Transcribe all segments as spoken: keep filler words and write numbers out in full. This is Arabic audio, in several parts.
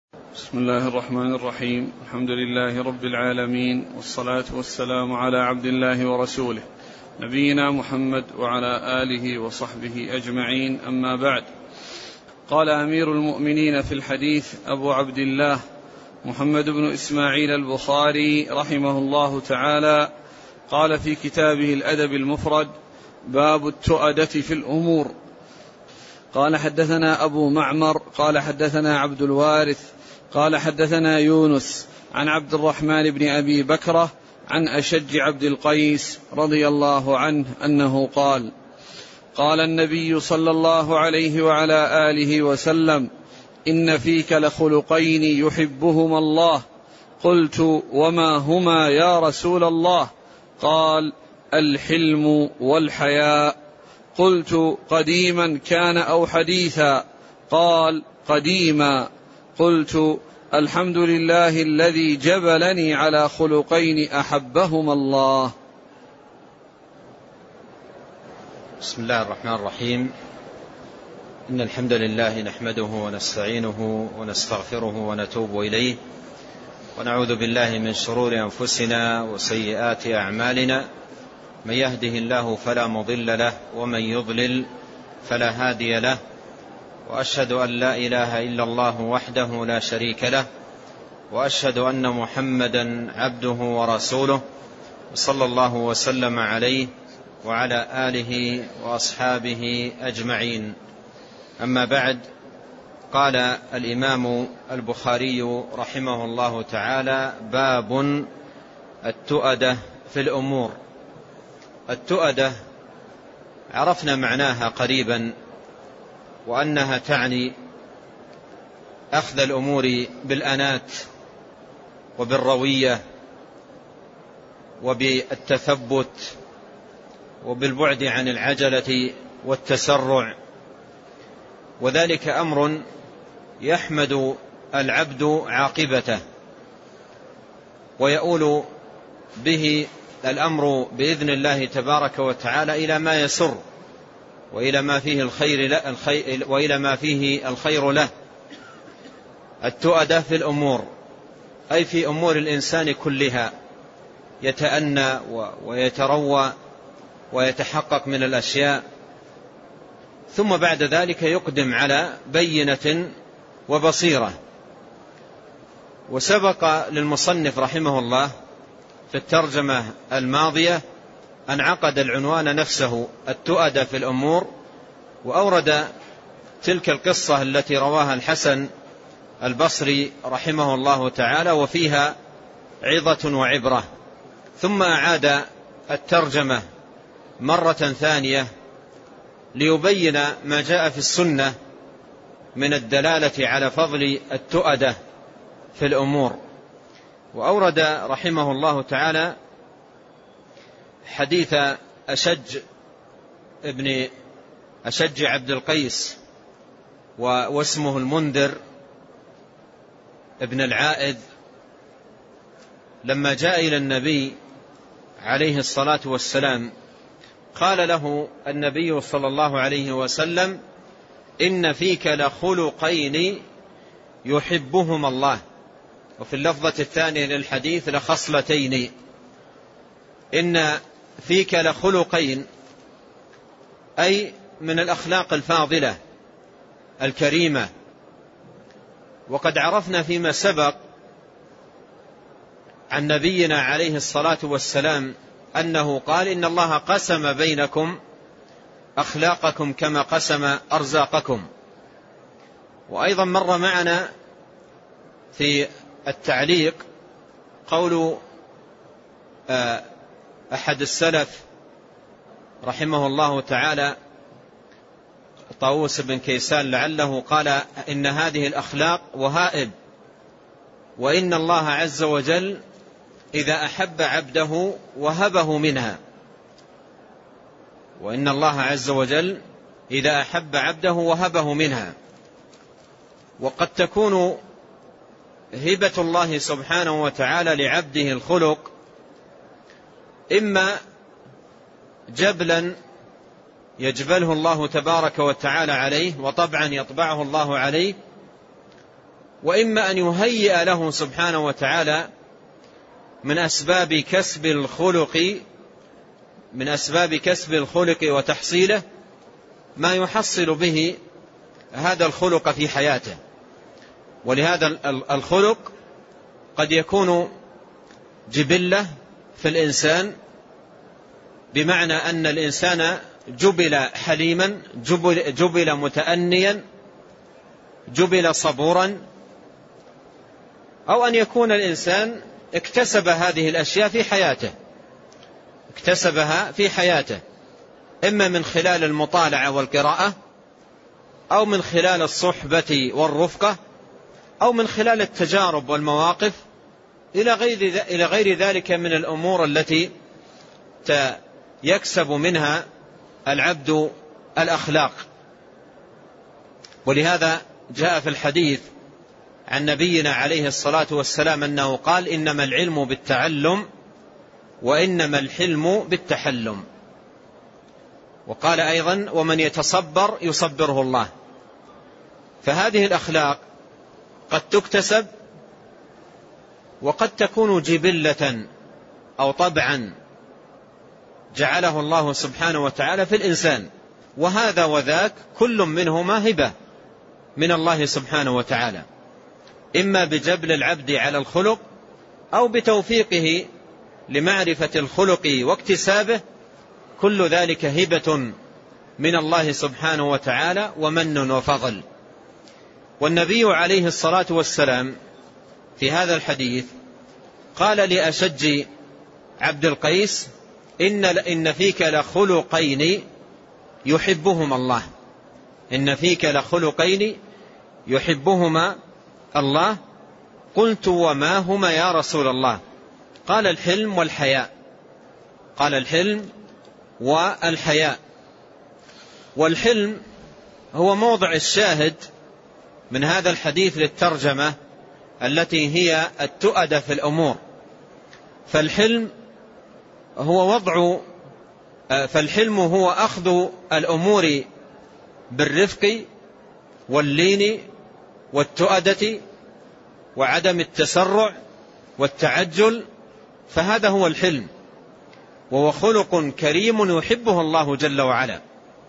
بسم الله الرحمن الرحيم. الحمد لله رب العالمين، والصلاة والسلام على عبد الله ورسوله نبينا محمد وعلى آله وصحبه أجمعين، أما بعد. قال أمير المؤمنين في الحديث أبو عبد الله محمد بن إسماعيل البخاري رحمه الله تعالى، قال في كتابه الأدب المفرد: باب التؤدة في الأمور. قال حدثنا أبو معمر قال حدثنا عبد الوارث قال حدثنا يونس عن عبد الرحمن بن أبي بكرة عن أشج عبد القيس رضي الله عنه أنه قال: قال النبي صلى الله عليه وعلى آله وسلم: إن فيك لخلقين يحبهما الله. قلت: وما هما يا رسول الله؟ قال: الحلم والحياء. قلت: قديما كان أو حديثا؟ قال: قديما. قلت: الحمد لله الذي جبلني على خلقين أحبهما الله. بسم الله الرحمن الرحيم. إن الحمد لله نحمده ونستعينه ونستغفره ونتوب إليه، ونعوذ بالله من شرور أنفسنا وسيئات أعمالنا. من يهده الله فلا مضل له، ومن يضلل فلا هادي له، وأشهد أن لا إله إلا الله وحده لا شريك له، وأشهد أن محمدا عبده ورسوله، صلى الله وسلم عليه وعلى آله وأصحابه أجمعين. أما بعد، قال الإمام البخاري رحمه الله تعالى: باب التؤدة في الأمور. التؤدة عرفنا معناها قريبا، وأنها تعني أخذ الأمور بالأنات وبالروية وبالتثبت وبالبعد عن العجلة والتسرع، وذلك أمر يحمد العبد عاقبته، ويؤول به الأمر بإذن الله تبارك وتعالى إلى ما يسر، وإلى ما فيه الخير له الخير وإلى ما فيه الخير له. التؤدة في الأمور أي في أمور الإنسان كلها، يتأنى ويتروى ويتحقق من الأشياء، ثم بعد ذلك يقدم على بينة وبصيرة. وسبق للمصنف رحمه الله في الترجمة الماضية أن عقد العنوان نفسه: التؤدة في الأمور، وأورد تلك القصة التي رواها الحسن البصري رحمه الله تعالى، وفيها عظة وعبرة. ثم أعاد الترجمة مرة ثانية ليبين ما جاء في السنة من الدلالة على فضل التؤدة في الأمور. وأورد رحمه الله تعالى حديث أشج ابن أشج عبد القيس، واسمه المنذر ابن العائذ، لما جاء إلى النبي عليه الصلاة والسلام قال له النبي صلى الله عليه وسلم: إن فيك لخلقين يحبهما الله. وفي اللفظة الثانية للحديث: لخصلتين. إن فيك لخلقين أي من الأخلاق الفاضلة الكريمة. وقد عرفنا فيما سبق عن نبينا عليه الصلاة والسلام أنه قال: إن الله قسم بينكم أخلاقكم كما قسم أرزاقكم. وأيضا مر معنا في التعليق قول أحد السلف رحمه الله تعالى، طاووس بن كيسان لعله، قال: إن هذه الأخلاق وهائب، وإن الله عز وجل إذا أحب عبده وهبه منها. وإن الله عز وجل إذا أحب عبده وهبه منها. وقد تكون هبة الله سبحانه وتعالى لعبده الخلق إما جبلا يجبله الله تبارك وتعالى عليه، وطبعا يطبعه الله عليه، وإما أن يهيئ له سبحانه وتعالى من أسباب كسب الخلق من أسباب كسب الخلق وتحصيله ما يحصل به هذا الخلق في حياته. ولهذا الخلق قد يكون جبلة في الإنسان، بمعنى أن الإنسان جبل حليما، جبل, جبل متأنيا، جبل صبورا، أو أن يكون الإنسان اكتسب هذه الأشياء في حياته اكتسبها في حياته إما من خلال المطالعة والقراءة، أو من خلال الصحبة والرفقة، أو من خلال التجارب والمواقف إلى غير إلى غير ذلك من الأمور التي يكسب منها العبد الأخلاق. ولهذا جاء في الحديث عن نبينا عليه الصلاة والسلام أنه قال: إنما العلم بالتعلم وإنما الحلم بالتحلم. وقال أيضا: ومن يتصبر يصبره الله. فهذه الأخلاق قد تكتسب وقد تكون جبلة أو طبعا جعله الله سبحانه وتعالى في الإنسان، وهذا وذاك كل منهما هبة من الله سبحانه وتعالى، إما بجبل العبد على الخلق أو بتوفيقه لمعرفة الخلق واكتسابه. كل ذلك هبة من الله سبحانه وتعالى ومن وفضل. والنبي عليه الصلاة والسلام في هذا الحديث قال لأشج عبد القيس: إن, إن فيك لخلقين يحبهما الله إن فيك لخلقين يحبهما الله. قلت: وما هما يا رسول الله؟ قال: الحلم والحياء قال الحلم والحياء. والحلم هو موضع الشاهد من هذا الحديث للترجمة التي هي التؤدة في الأمور. فالحلم هو وضع فالحلم هو أخذ الأمور بالرفق واللين والتؤدة وعدم التسرع والتعجل، فهذا هو الحلم، وهو خلق كريم يحبه الله جل وعلا.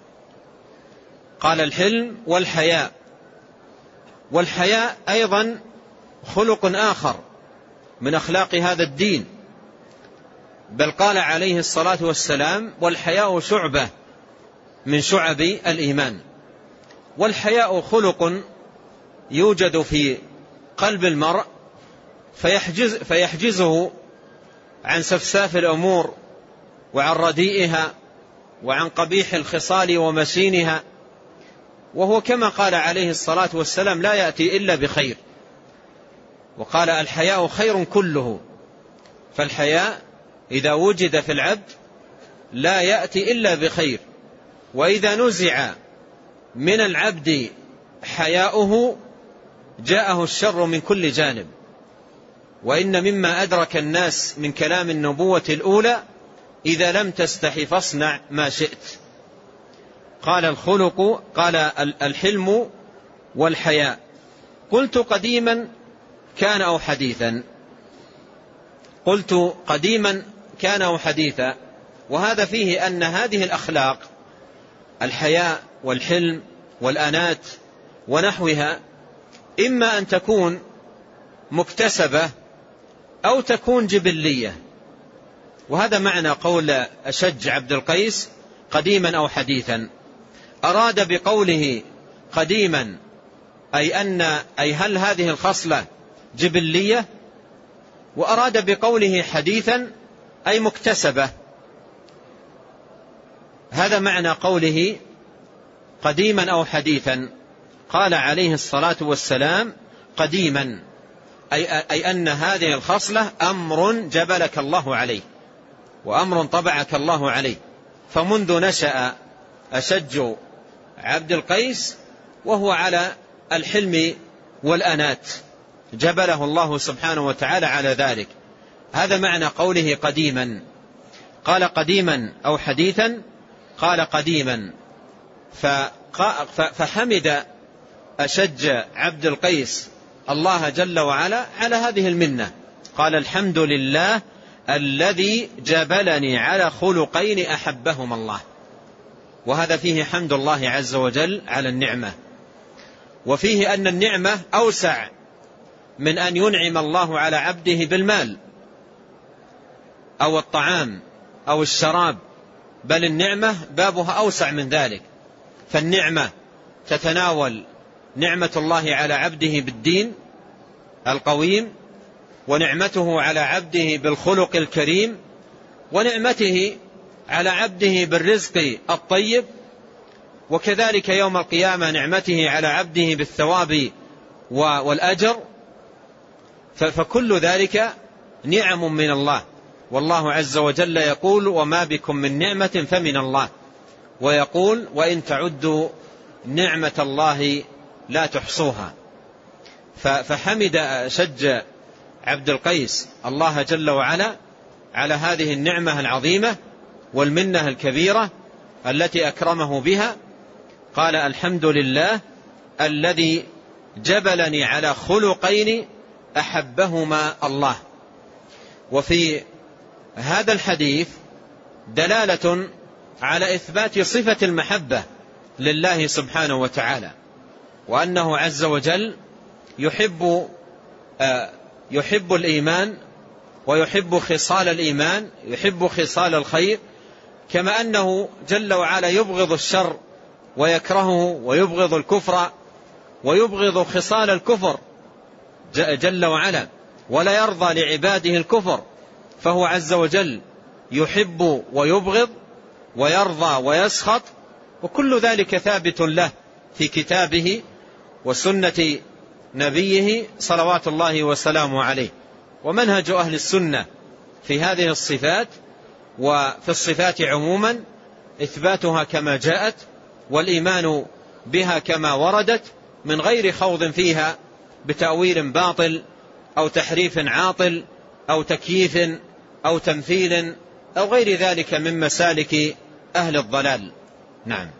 قال: الحلم والحياء. والحياء أيضا خلق آخر من أخلاق هذا الدين، بل قال عليه الصلاة والسلام: والحياء شعبة من شعب الإيمان. والحياء خلق يوجد في قلب المرء فيحجز فيحجزه عن سفساف الأمور وعن رديئها وعن قبيح الخصال ومشينها، وهو كما قال عليه الصلاة والسلام: لا يأتي إلا بخير. وقال: الحياء خير كله. فالحياء إذا وجد في العبد لا يأتي إلا بخير، وإذا نزع من العبد حياؤه جاءه الشر من كل جانب. وإن مما أدرك الناس من كلام النبوة الأولى: إذا لم تستحي فاصنع ما شئت. قال: الخلق قال الحلم والحياء. قلت: قديما كان أو حديثا؟ قلت: قديما كان أو حديثا. وهذا فيه أن هذه الأخلاق الحياء والحلم والأنات ونحوها إما أن تكون مكتسبة أو تكون جبلية. وهذا معنى قول أشج عبد القيس: قديما أو حديثا. أراد بقوله قديما أي أن أي هل هذه الخصلة جبلية، وأراد بقوله حديثا أي مكتسبة. هذا معنى قوله قديما أو حديثا. قال عليه الصلاة والسلام: قديما أي, أي أن هذه الخصلة أمر جبلك الله عليه وأمر طبعك الله عليه. فمنذ نشأ أشج عبد القيس وهو على الحلم والأنات، جبله الله سبحانه وتعالى على ذلك. هذا معنى قوله قديما. قال: قديما أو حديثا. قال: قديما. فحمد أشج عبد القيس الله جل وعلا على هذه المنة. قال الحمد لله الذي جبلني على خلقين أحبهما الله. وهذا فيه حمد الله عز وجل على النعمة، وفيه أن النعمة أوسع من أن ينعم الله على عبده بالمال أو الطعام أو الشراب، بل النعمة بابها أوسع من ذلك. فالنعمة تتناول نعمة الله على عبده بالدين القويم، ونعمته على عبده بالخلق الكريم، ونعمته على عبده بالرزق الطيب، وكذلك يوم القيامة نعمته على عبده بالثواب والأجر. فكل ذلك نعم من الله. والله عز وجل يقول وما بكم من نعمة فمن الله، ويقول وإن تعدوا نعمة الله لا تحصوها. فحمد شج عبد القيس الله جل وعلا على هذه النعمة العظيمة والمنة الكبيرة التي أكرمه بها. قال الحمد لله الذي جبلني على خلقين أحبهما الله. وفي هذا الحديث دلالة على إثبات صفة المحبة لله سبحانه وتعالى، وأنه عز وجل يحب يحب الإيمان ويحب خصال الإيمان، يحب خصال الخير، كما أنه جل وعلا يبغض الشر ويكرهه، ويبغض الكفر ويبغض خصال الكفر جل وعلا، ولا يرضى لعباده الكفر. فهو عز وجل يحب ويبغض ويرضى ويسخط، وكل ذلك ثابت له في كتابه وسنة نبيه صلوات الله وسلامه عليه. ومنهج أهل السنة في هذه الصفات وفي الصفات عموما إثباتها كما جاءت، والإيمان بها كما وردت، من غير خوض فيها بتأويل باطل أو تحريف عاطل أو تكييف أو تمثيل أو غير ذلك من مسالك أهل الضلال. نعم.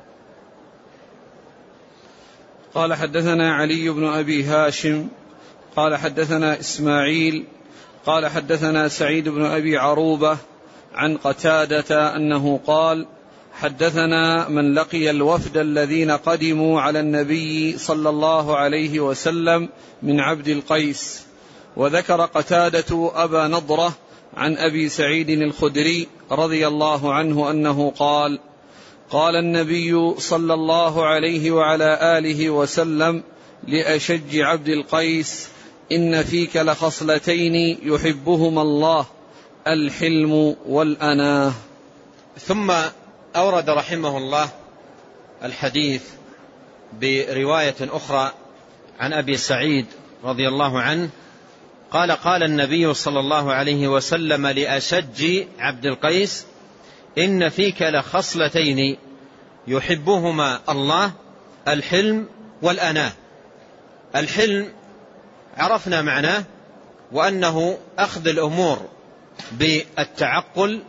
قال حدثنا علي بن أبي هاشم قال حدثنا إسماعيل قال حدثنا سعيد بن أبي عروبة عن قتادة أنه قال حدثنا من لقي الوفد الذين قدموا على النبي صلى الله عليه وسلم من عبد القيس. وذكر قتادة أبا نضرة عن أبي سعيد الخدري رضي الله عنه أنه قال قال النبي صلى الله عليه وعلى آله وسلم لأشج عبد القيس إن فيك لخصلتين يحبهما الله الحلم والأناه. ثم أورد رحمه الله الحديث برواية أخرى عن أبي سعيد رضي الله عنه قال قال النبي صلى الله عليه وسلم لأشج عبد القيس إن فيك لخصلتين يحبهما الله الحلم والأناه. الحلم عرفنا معناه، وأنه أخذ الأمور بالتعقل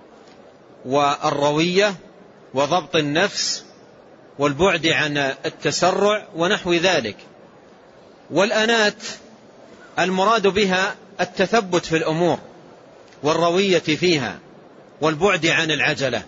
والروية وضبط النفس والبعد عن التسرع ونحو ذلك. والأنات المراد بها التثبت في الأمور والروية فيها والبعد عن العجلة.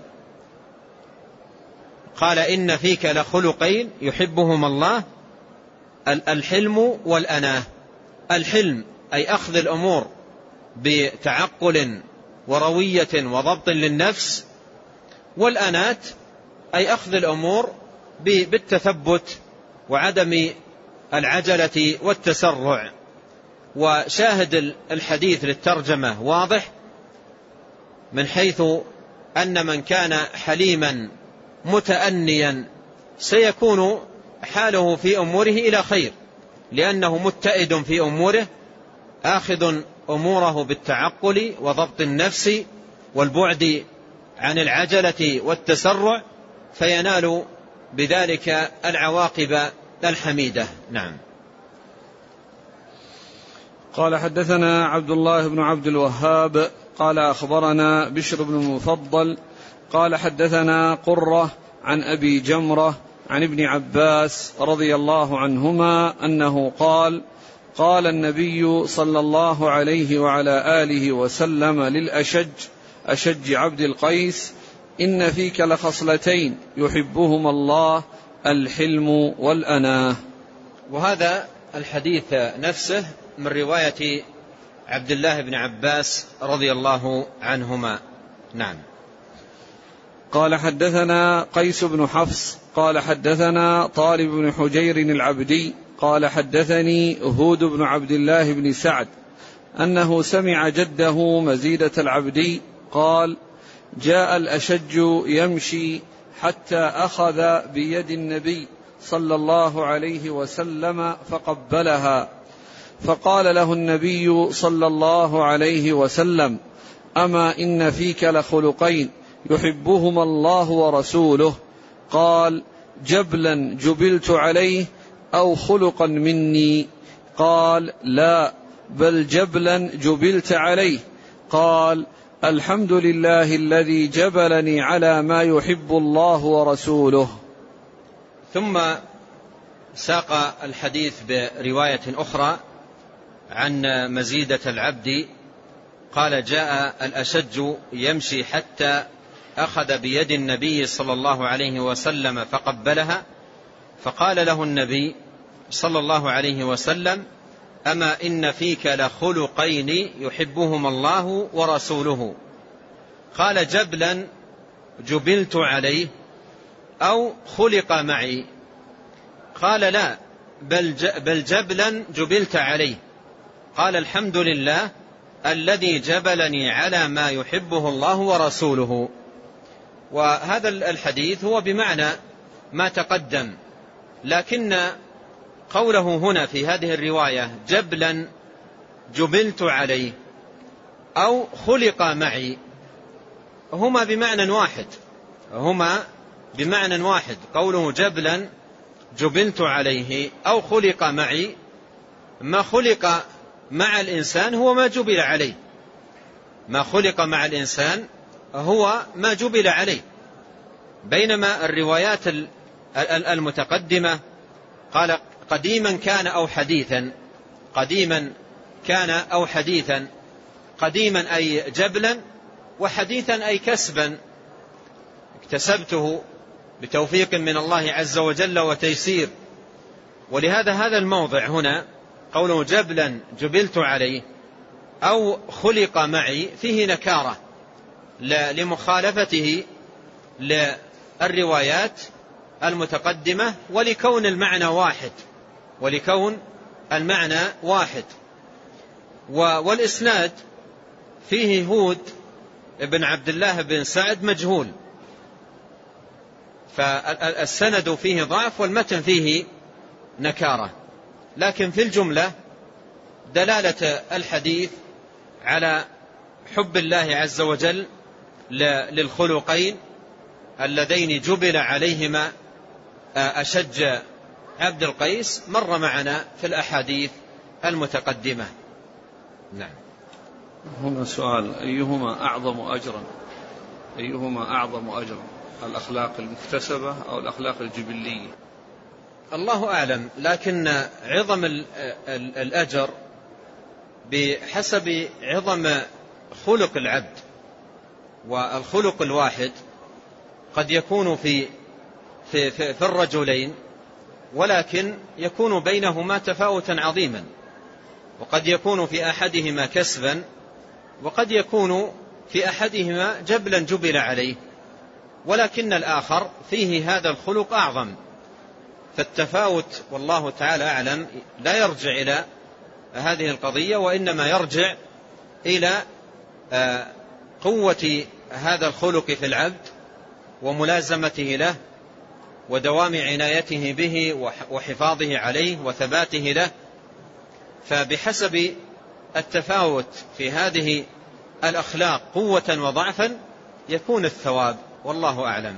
قال إن فيك لخلقين يحبهما الله الحلم والأناه. الحلم أي أخذ الأمور بتعقل وروية وضبط للنفس، والأنات أي أخذ الأمور بالتثبت وعدم العجلة والتسرع. وشاهد الحديث للترجمة واضح، من حيث أن من كان حليما متأنيا سيكون حاله في أموره إلى خير، لأنه متئد في أموره آخذ أموره بالتعقل وضبط النفس والبعد عن العجلة والتسرع، فينال بذلك العواقب الحميدة. نعم. قال حدثنا عبد الله بن عبد الوهاب قال أخبرنا بشر بن المفضل قال حدثنا قرة عن أبي جمرة عن ابن عباس رضي الله عنهما أنه قال: قال النبي صلى الله عليه وعلى آله وسلم للأشج أشج عبد القيس: إن فيك لخصلتين يحبهما الله، الحلم والأناه. وهذا الحديث نفسه من رواية عبد الله بن عباس رضي الله عنهما. نعم. قال: حدثنا قيس بن حفص قال حدثنا طالب بن حجير العبدي قال حدثني هود بن عبد الله بن سعد أنه سمع جده مزيدة العبدي قال: جاء الأشج يمشي حتى أخذ بيد النبي صلى الله عليه وسلم فقبلها، فقال له النبي صلى الله عليه وسلم: أما إن فيك لخلقين يحبهما الله ورسوله. قال: جبلا جبلت عليه أو خلقا مني؟ قال: لا، بل جبلا جبلت عليه. قال: الحمد لله الذي جبلني على ما يحب الله ورسوله. ثم ساق الحديث برواية أخرى عن مزيدة العبد قال: جاء الأشج يمشي حتى أخذ بيد النبي صلى الله عليه وسلم فقبلها، فقال له النبي صلى الله عليه وسلم: أما إن فيك لخلقين يحبهما الله ورسوله. قال: جبلا جبلت عليه أو خلق معي؟ قال: لا، بل جبلا جبلت عليه. قال: الحمد لله الذي جبلني على ما يحبه الله ورسوله. وهذا الحديث هو بمعنى ما تقدم، لكن قوله هنا في هذه الرواية جبلا جبلت عليه أو خلق معي هما بمعنى واحد هما بمعنى واحد قوله جبلا جبلت عليه أو خلق معي، ما خلق مع الإنسان هو ما جبل عليه، ما خلق مع الإنسان هو ما جبل عليه. بينما الروايات المتقدمة قال: قديما كان أو حديثا، قديما كان أو حديثا، قديما أي جبلا، وحديثا أي كسبا اكتسبته بتوفيق من الله عز وجل وتيسير. ولهذا هذا الموضع هنا قوله جبلا جبلت عليه أو خلق معي فيه نكارة لمخالفته للروايات المتقدمة، ولكون المعنى واحد ولكون المعنى واحد والإسناد فيه هود ابن عبد الله بن سعد مجهول، فالسند فيه ضعف والمتن فيه نكارة. لكن في الجملة دلالة الحديث على حب الله عز وجل للخلقين اللذين جبل عليهما أشج عبد القيس مر معنا في الأحاديث المتقدمة. نعم. هنا سؤال: أيهما أعظم أجرا؟ أيهما أعظم أجرا، الأخلاق المكتسبة أو الأخلاق الجبلية؟ الله أعلم، لكن عظم الأجر بحسب عظم خلق العبد، والخلق الواحد قد يكون في في في, في الرجلين، ولكن يكون بينهما تفاوتا عظيما، وقد يكون في أحدهما كسبا، وقد يكون في أحدهما جبلا جبل عليه، ولكن الآخر فيه هذا الخلق أعظم. فالتفاوت والله تعالى أعلم لا يرجع إلى هذه القضية، وإنما يرجع إلى قوة هذا الخلق في العبد وملازمته له ودوام عنايته به وحفاظه عليه وثباته له. فبحسب التفاوت في هذه الأخلاق قوة وضعفا يكون الثواب، والله أعلم.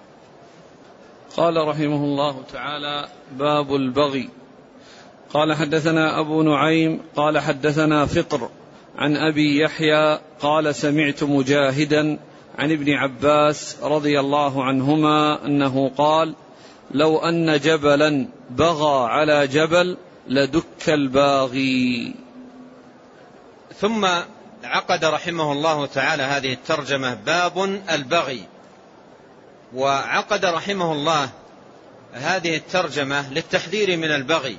قال رحمه الله تعالى: باب البغي. قال: حدثنا أبو نعيم قال حدثنا فطر عن أبي يحيى قال: سمعت مجاهدا عن ابن عباس رضي الله عنهما أنه قال: لو أن جبلا بغى على جبل لدك الباغي. ثم عقد رحمه الله تعالى هذه الترجمة باب البغي، وعقد رحمه الله هذه الترجمة للتحذير من البغي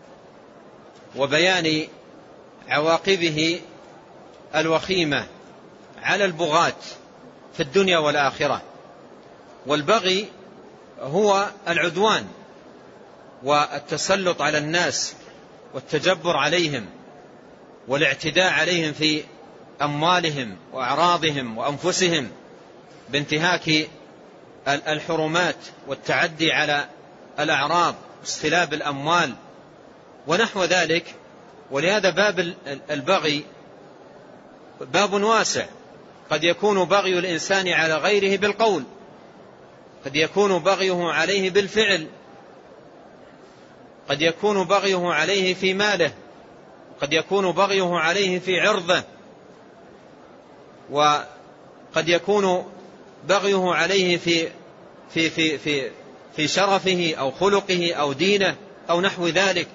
وبيان عواقبه الوخيمة على البغاة في الدنيا والآخرة. والبغي هو العدوان والتسلط على الناس والتجبر عليهم والاعتداء عليهم في أموالهم وأعراضهم وأنفسهم بانتهاك الحرمات والتعدي على الأعراض واستلاب الأموال ونحو ذلك. ولهذا باب البغي باب واسع، قد يكون بغي الإنسان على غيره بالقول، قد يكون بغيه عليه بالفعل، قد يكون بغيه عليه في ماله، قد يكون بغيه عليه في عرضه، وقد يكون بغيه عليه في في في في في شرفه أو خلقه أو دينه أو نحو ذلك.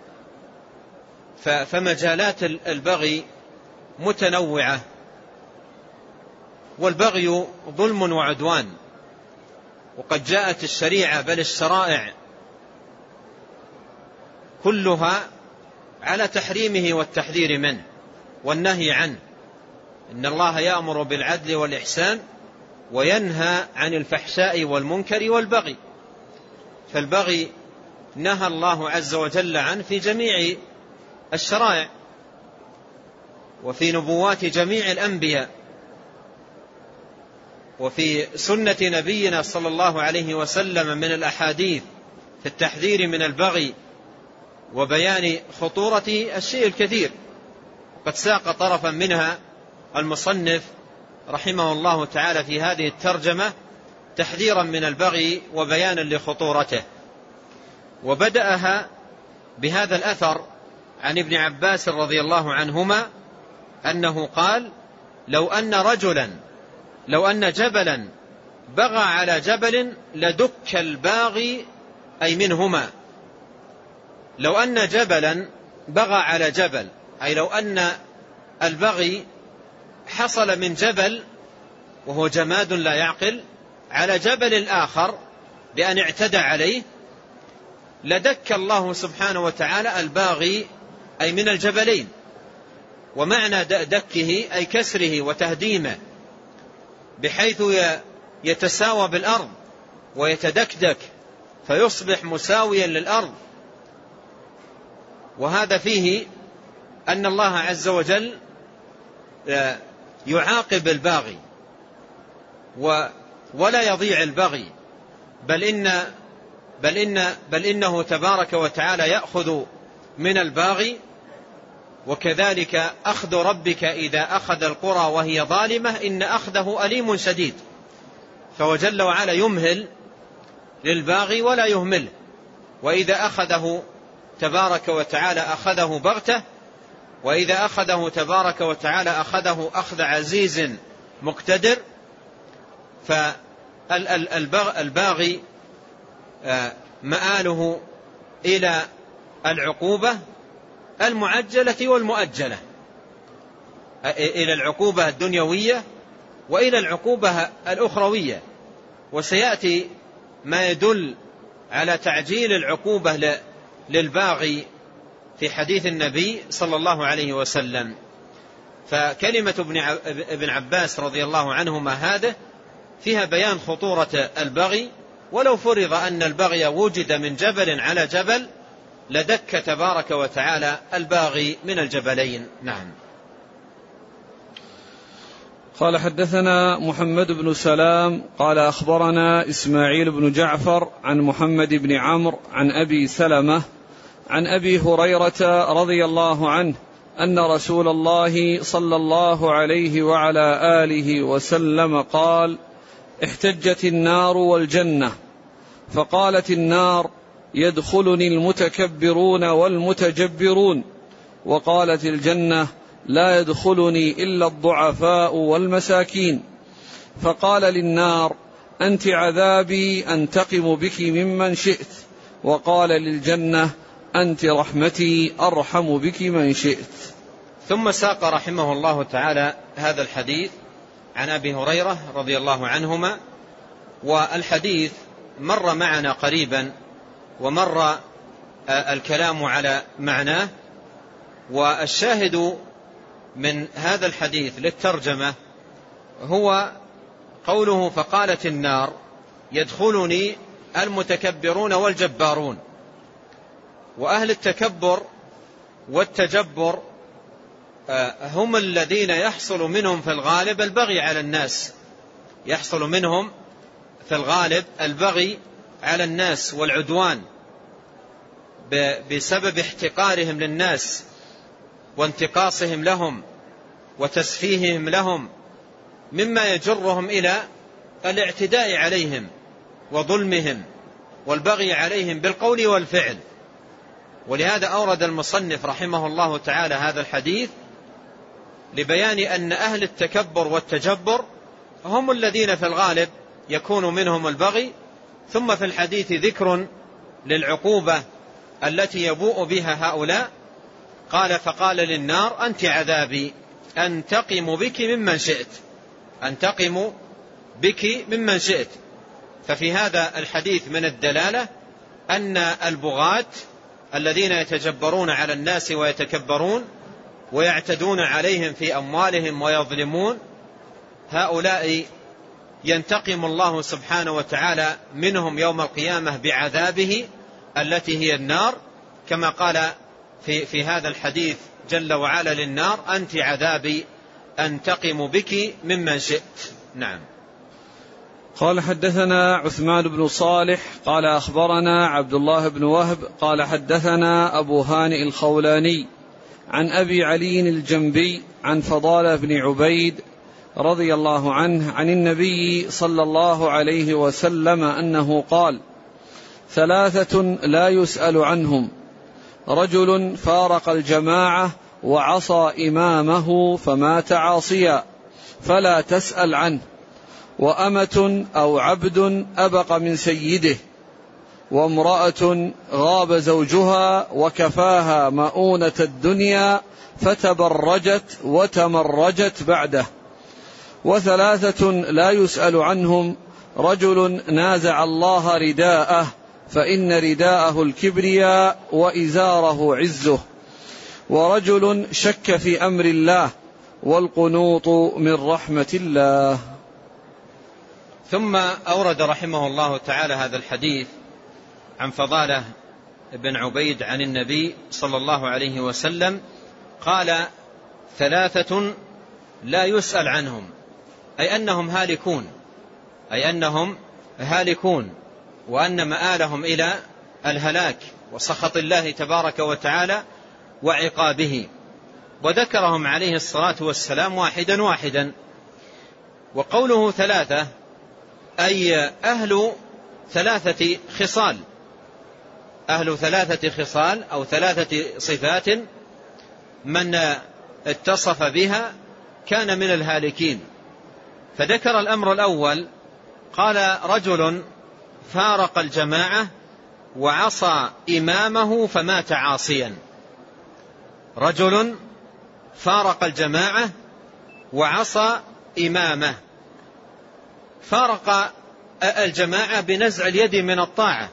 فمجالات البغي متنوعة، والبغي ظلم وعدوان، وقد جاءت الشريعة بل الشرائع كلها على تحريمه والتحذير منه والنهي عنه. إن الله يأمر بالعدل والإحسان وينهى عن الفحشاء والمنكر والبغي. فالبغي نهى الله عز وجل عنه في جميع الشرائع وفي نبوات جميع الأنبياء وفي سنة نبينا صلى الله عليه وسلم من الأحاديث في التحذير من البغي وبيان خطورة الشيء الكثير. قد ساق طرفا منها المصنف رحمه الله تعالى في هذه الترجمة تحذيرا من البغي وبيانا لخطورته. وبدأها بهذا الأثر عن ابن عباس رضي الله عنهما أنه قال: لو أن رجلا لو أن جبلا بغى على جبل لدك الباغي أي منهما. لو أن جبلا بغى على جبل أي لو أن البغي حصل من جبل وهو جماد لا يعقل على جبل آخر بأن اعتدى عليه لدك الله سبحانه وتعالى الباغي أي من الجبلين. ومعنى دكه أي كسره وتهديمه بحيث يتساوى بالأرض ويتدكدك فيصبح مساويا للأرض. وهذا فيه أن الله عز وجل يعاقب الباغي ولا يضيع البغي، بل إن بل إن بل إنه تبارك وتعالى يأخذ من الباغي. وكذلك أخذ ربك إذا أخذ القرى وهي ظالمة إن أخذه أليم شديد. فوجل وعلا يمهل للباغي ولا يهمله، وإذا أخذه تبارك وتعالى أخذه بغتة، وإذا أخذه تبارك وتعالى أخذه أخذ عزيز مقتدر. فالباغي مآله إلى العقوبة المعجلة والمؤجلة، إلى العقوبة الدنيوية وإلى العقوبة الأخروية. وسيأتي ما يدل على تعجيل العقوبة للباغي في حديث النبي صلى الله عليه وسلم. فكلمة ابن عباس رضي الله عنهما هذا فيها بيان خطورة البغي. ولو فرض أن البغي وجد من جبل على جبل لدك تبارك وتعالى الباغي من الجبلين. نعم. قال: حدثنا محمد بن سلام قال أخبرنا إسماعيل بن جعفر عن محمد بن عمرو عن أبي سلمة عن أبي هريرة رضي الله عنه أن رسول الله صلى الله عليه وعلى آله وسلم قال: احتجت النار والجنة، فقالت النار: يدخلني المتكبرون والمتجبرون، وقالت الجنة: لا يدخلني إلا الضعفاء والمساكين. فقال للنار: أنت عذابي أنتقم بك ممن شئت، وقال للجنة أنت رحمتي أرحم بك من شئت. ثم ساق رحمه الله تعالى هذا الحديث عن أبي هريرة رضي الله عنهما، والحديث مر معنا قريبا ومر الكلام على معناه. والشاهد من هذا الحديث للترجمة هو قوله فقالت النار يدخلني المتكبرون والجبارون. وأهل التكبر والتجبر هم الذين يحصل منهم في الغالب البغي على الناس، يحصل منهم في الغالب البغي على الناس والعدوان بسبب احتقارهم للناس وانتقاصهم لهم وتسفيههم لهم، مما يجرهم إلى الاعتداء عليهم وظلمهم والبغي عليهم بالقول والفعل. ولهذا أورد المصنف رحمه الله تعالى هذا الحديث لبيان أن أهل التكبر والتجبر هم الذين في الغالب يكون منهم البغي. ثم في الحديث ذكر للعقوبة التي يبوء بها هؤلاء، قال فقال للنار أنت عذابي أنتقم بك ممن شئت، أنتقم بك ممن شئت. ففي هذا الحديث من الدلالة أن البغاة الذين يتجبرون على الناس ويتكبرون ويعتدون عليهم في أموالهم ويظلمون، هؤلاء ينتقم الله سبحانه وتعالى منهم يوم القيامة بعذابه التي هي النار، كما قال في, في هذا الحديث جل وعلا للنار أنت عذابي أنتقم بك ممن شئت. نعم. قال حدثنا عثمان بن صالح قال أخبرنا عبد الله بن وهب قال حدثنا أبو هانئ الخولاني عن أبي علي الجنبي عن فضالة بن عبيد رضي الله عنه عن النبي صلى الله عليه وسلم أنه قال ثلاثة لا يسأل عنهم: رجل فارق الجماعة وعصى إمامه فمات عاصيا فلا تسأل عنه، وأمة أو عبد أبق من سيده، وامرأة غاب زوجها وكفاها مؤونة الدنيا فتبرجت وتمرجت بعده. وثلاثة لا يسأل عنهم: رجل نازع الله رداءه فإن رداءه الكبرياء وإزاره عزه، ورجل شك في أمر الله والقنوط من رحمة الله. ثم أورد رحمه الله تعالى هذا الحديث عن فضالة بن عبيد عن النبي صلى الله عليه وسلم قال ثلاثة لا يسأل عنهم، أي أنهم هالكون، أي أنهم هالكون وأن مآلهم إلى الهلاك وسخط الله تبارك وتعالى وعقابه. وذكرهم عليه الصلاة والسلام واحدا واحدا. وقوله ثلاثة أي أهل ثلاثة خصال، أهل ثلاثة خصال أو ثلاثة صفات، من اتصف بها كان من الهالكين. فذكر الأمر الأول قال رجل فارق الجماعة وعصى إمامه فمات عاصيا. رجل فارق الجماعة وعصى إمامه. فارق الجماعة بنزع اليد من الطاعة،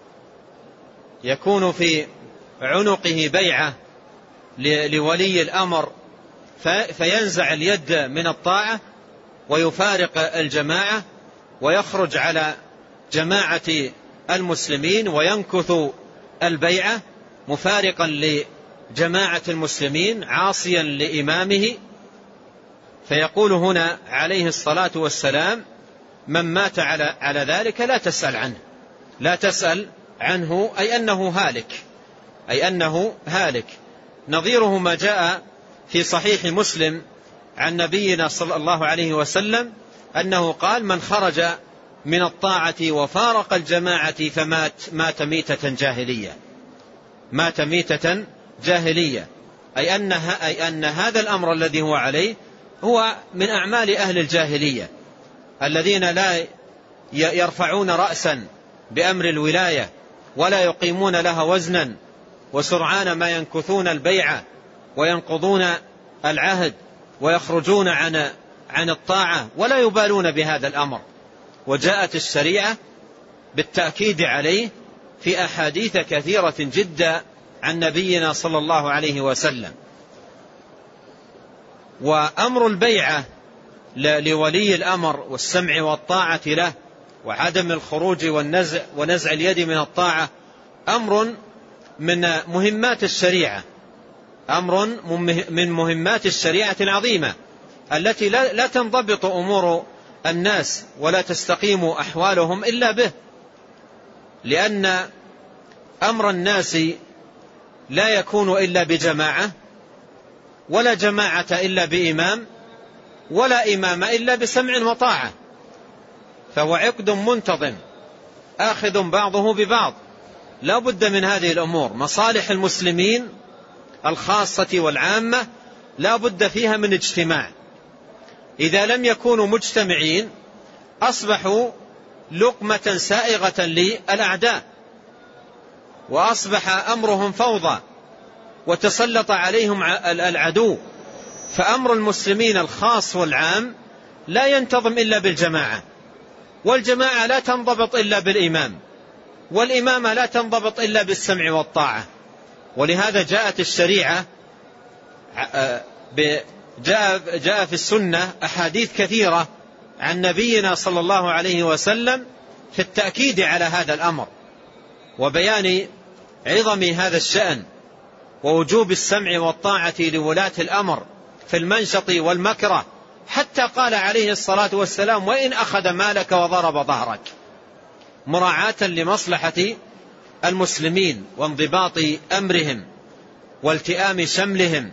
يكون في عنقه بيعة لولي الأمر فينزع اليد من الطاعة ويفارق الجماعة ويخرج على جماعة المسلمين وينكث البيعة مفارقا لجماعة المسلمين عاصيا لإمامه. فيقول هنا عليه الصلاة والسلام من مات على على ذلك لا تسأل عنه، لا تسأل عنه أي أنه هالك، أي أنه هالك. نظيره ما جاء في صحيح مسلم عن نبينا صلى الله عليه وسلم أنه قال من خرج من الطاعة وفارق الجماعة فمات مات ميتة جاهلية، مات ميتة جاهلية، أي أن, أي أن هذا الأمر الذي هو عليه هو من أعمال أهل الجاهلية الذين لا يرفعون رأسا بأمر الولاية ولا يقيمون لها وزنا، وسرعان ما ينكثون البيعة وينقضون العهد ويخرجون عن عن الطاعة ولا يبالون بهذا الأمر. وجاءت الشريعة بالتأكيد عليه في أحاديث كثيرة جدا عن نبينا صلى الله عليه وسلم. وأمر البيعة لولي الأمر والسمع والطاعة له وعدم الخروج والنزع ونزع اليد من الطاعة أمر من مهمات الشريعة، أمر من مهمات الشريعة العظيمة التي لا تنضبط أمور الناس ولا تستقيم أحوالهم إلا به، لأن أمر الناس لا يكون إلا بجماعة، ولا جماعة إلا بإمام، ولا إمام إلا بسمع وطاعة، فهو عقد منتظم آخذ بعضه ببعض. لا بد من هذه الأمور. مصالح المسلمين الخاصة والعامة لا بد فيها من اجتماع. إذا لم يكونوا مجتمعين أصبحوا لقمة سائغة للأعداء، وأصبح أمرهم فوضى وتسلط عليهم العدو. فأمر المسلمين الخاص والعام لا ينتظم إلا بالجماعة، والجماعة لا تنضبط إلا بالإمام، والإمامة لا تنضبط إلا بالسمع والطاعة. ولهذا جاءت الشريعة جاء, جاء في السنة أحاديث كثيرة عن نبينا صلى الله عليه وسلم في التأكيد على هذا الأمر وبيان عظم هذا الشأن ووجوب السمع والطاعة لولاة الأمر في المنشط والمكره، حتى قال عليه الصلاة والسلام: وإن أخذ مالك وضرب ظهرك، مراعاة لمصلحة المسلمين وانضباط أمرهم والتئام شملهم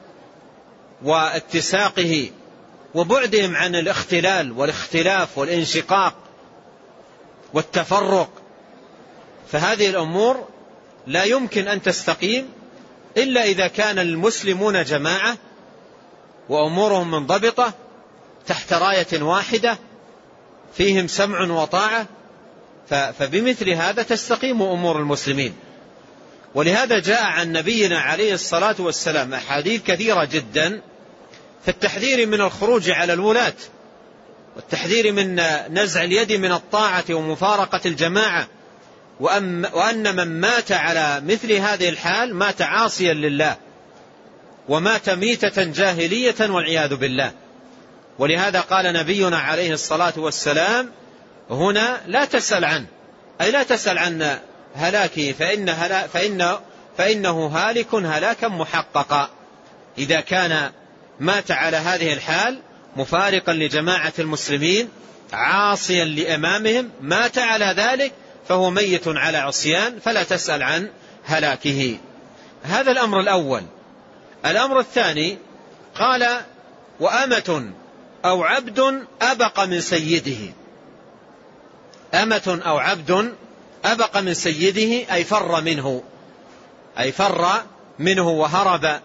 واتساقه وبعدهم عن الاختلال والاختلاف والانشقاق والتفرق. فهذه الأمور لا يمكن أن تستقيم إلا إذا كان المسلمون جماعة وأمورهم منضبطة تحت راية واحدة فيهم سمع وطاعة، فبمثل هذا تستقيم أمور المسلمين. ولهذا جاء عن نبينا عليه الصلاة والسلام أحاديث كثيرة جدا في التحذير من الخروج على الولاة، والتحذير من نزع اليد من الطاعة ومفارقة الجماعة، وأن من مات على مثل هذه الحال مات عاصيا لله ومات ميتة جاهلية والعياذ بالله. ولهذا قال نبينا عليه الصلاة والسلام هنا: لا تسأل عنه، أي لا تسأل عن هلاكه فإن هلا فإن فإنه هالك هلاكا محققا. إذا كان مات على هذه الحال مفارقا لجماعة المسلمين عاصيا لإمامهم، مات على ذلك فهو ميت على عصيان، فلا تسأل عن هلاكه. هذا الأمر الأول. الأمر الثاني قال: وأمة أو عبد أبق من سيده. أمة أو عبد أبق من سيده أي فر منه، أي فر منه وهرب.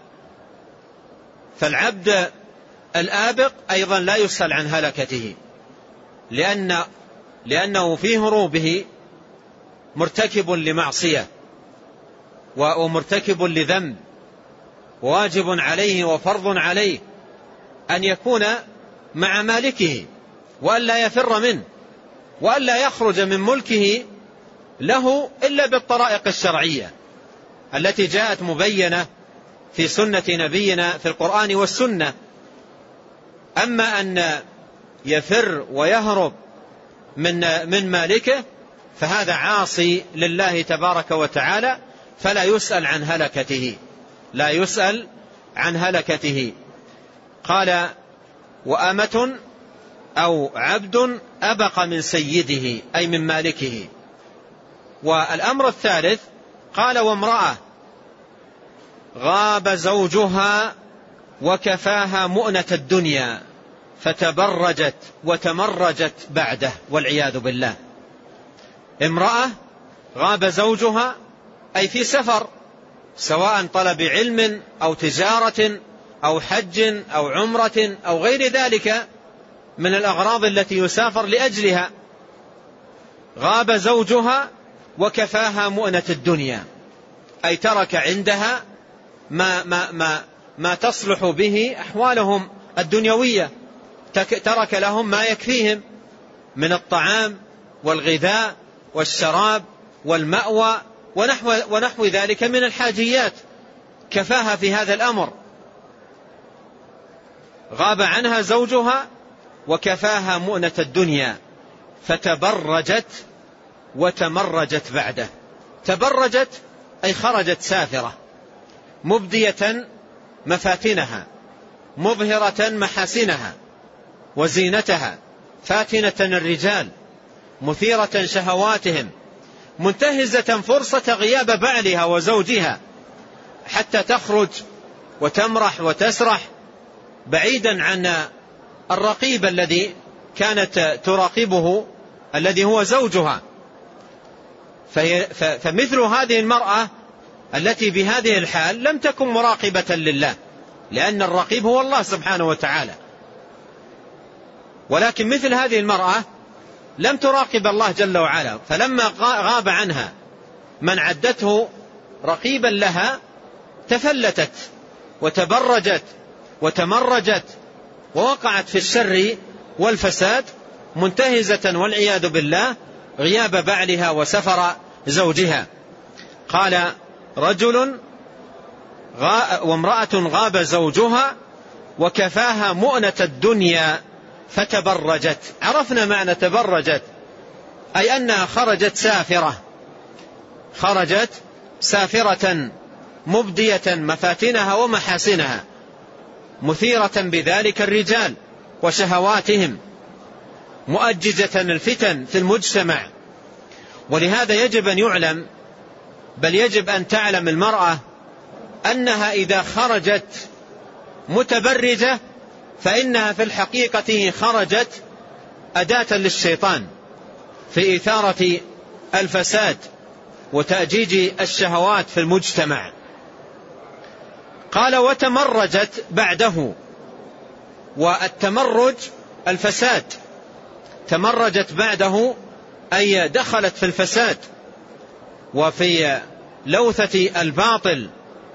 فالعبد الآبق أيضا لا يسأل عن هلكته، لأن لأنه في هروبه مرتكب لمعصية ومرتكب لذنب، واجب عليه وفرض عليه أن يكون مع مالكه وأن لا يفر منه وأن لا يخرج من ملكه له إلا بالطرائق الشرعية التي جاءت مبينة في سنة نبينا في القرآن والسنة. أما أن يفر ويهرب من من مالكه فهذا عاصي لله تبارك وتعالى، فلا يسأل عن هلكته، لا يسأل عن هلكته. قال: وأمة أو عبد أبق من سيده أي من مالكه. والأمر الثالث قال: وامرأة غاب زوجها وكفاها مؤنة الدنيا فتبرجت وتمرجت بعده والعياذ بالله. امرأة غاب زوجها أي في سفر، سواء طلب علم أو تجارة أو حج أو عمرة أو غير ذلك من الأغراض التي يسافر لأجلها، غاب زوجها وكفاها مؤنة الدنيا، أي ترك عندها ما, ما, ما, ما تصلح به أحوالهم الدنيوية، ترك لهم ما يكفيهم من الطعام والغذاء والشراب والمأوى ونحو, ونحو ذلك من الحاجيات، كفاها في هذا الأمر. غاب عنها زوجها وكفاها مؤنة الدنيا فتبرجت وتمرجت بعده. تبرجت أي خرجت سافرة مبدية مفاتنها، مظهرة محاسنها وزينتها، فاتنة الرجال، مثيرة شهواتهم، منتهزة فرصة غياب بعلها وزوجها حتى تخرج وتمرح وتسرح بعيدا عن الرقيب الذي كانت تراقبه الذي هو زوجها. فمثل هذه المرأة التي بهذه الحال لم تكن مراقبة لله، لأن الرقيب هو الله سبحانه وتعالى، ولكن مثل هذه المرأة لم تراقب الله جل وعلا، فلما غاب عنها من عدته رقيبا لها تفلتت وتبرجت وتمرجت ووقعت في الشر والفساد، منتهزة والعياذ بالله غياب بعلها وسفر زوجها. قال رجل وامرأة غاب زوجها وكفاها مؤنة الدنيا فتبرجت. عرفنا معنى تبرجت، أي أنها خرجت سافرة، خرجت سافرة مبدية مفاتنها ومحاسنها، مثيرة بذلك الرجال وشهواتهم، مؤججة الفتن في المجتمع. ولهذا يجب أن يعلم، بل يجب أن تعلم المرأة أنها إذا خرجت متبرجة فإنها في الحقيقة خرجت أداة للشيطان في إثارة الفساد وتأجيج الشهوات في المجتمع. قال وتمرجت بعده، والتمرج الفساد، تمرجت بعده أي دخلت في الفساد وفي لوثة الباطل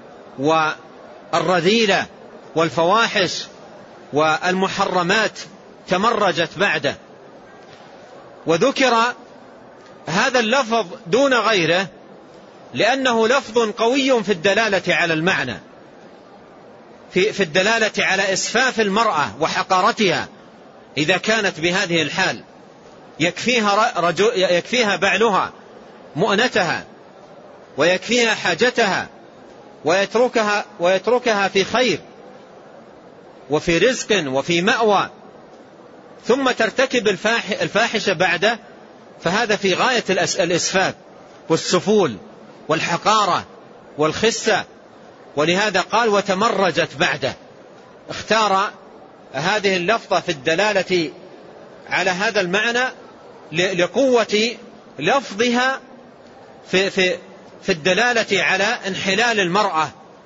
والرذيلة والفواحش والمحرمات، تمرجت بعده. وذكر هذا اللفظ دون غيره لأنه لفظ قوي في الدلالة على المعنى، في, في الدلالة على إسفاف المرأة وحقارتها إذا كانت بهذه الحال، يكفيها, رجل يكفيها بعلها مؤنتها ويكفيها حاجتها ويتركها, ويتركها في خير وفي رزق وفي مأوى، ثم ترتكب الفاحشة بعده، فهذا في غاية الإسفاف والسفول والحقارة والخسة. ولهذا قال وتمرجت بعده، اختار هذه اللفظة في الدلالة على هذا المعنى لقوة لفظها في, في, في الدلالة على انحلال المرأة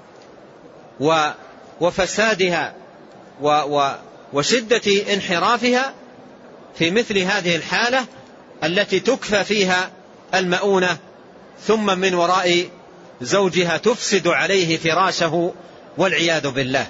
وفسادها وشدة انحرافها في مثل هذه الحالة التي تكفى فيها المؤونة، ثم من وراء زوجها تفسد عليه فراشه والعياذ بالله.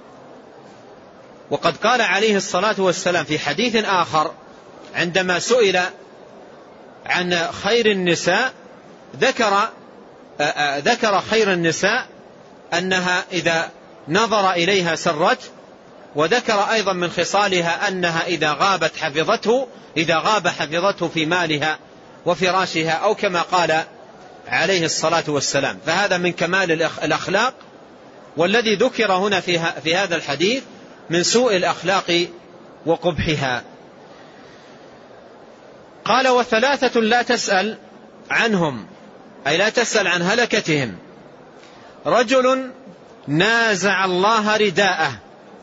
وقد قال عليه الصلاة والسلام في حديث آخر عندما سئل عن خير النساء ذكر ذكر خير النساء أنها إذا نظر إليها سرت، وذكر أيضا من خصالها أنها إذا غابت حفظته، إذا غاب حفظته في مالها وفراشها، أو كما قال عليه الصلاة والسلام. فهذا من كمال الأخلاق، والذي ذكر هنا في هذا الحديث من سوء الأخلاق وقبحها. قال وثلاثة لا تسأل عنهم، أي لا تسأل عن هلكتهم: رجل نازع الله رداءه،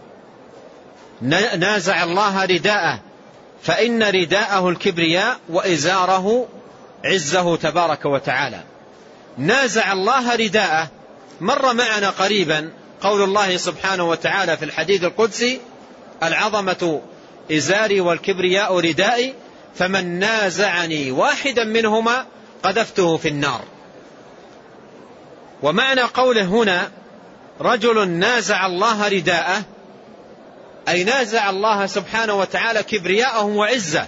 نازع الله رداءه فإن رداءه الكبرياء وإزاره عزه تبارك وتعالى. نازع الله رداءه مر معنا قريبا قول الله سبحانه وتعالى في الحديث القدسي: العظمة إزاري والكبرياء ردائي فمن نازعني واحدا منهما قذفته في النار. ومعنى قوله هنا رجل نازع الله رداءه أي نازع الله سبحانه وتعالى كبرياءه وعزه.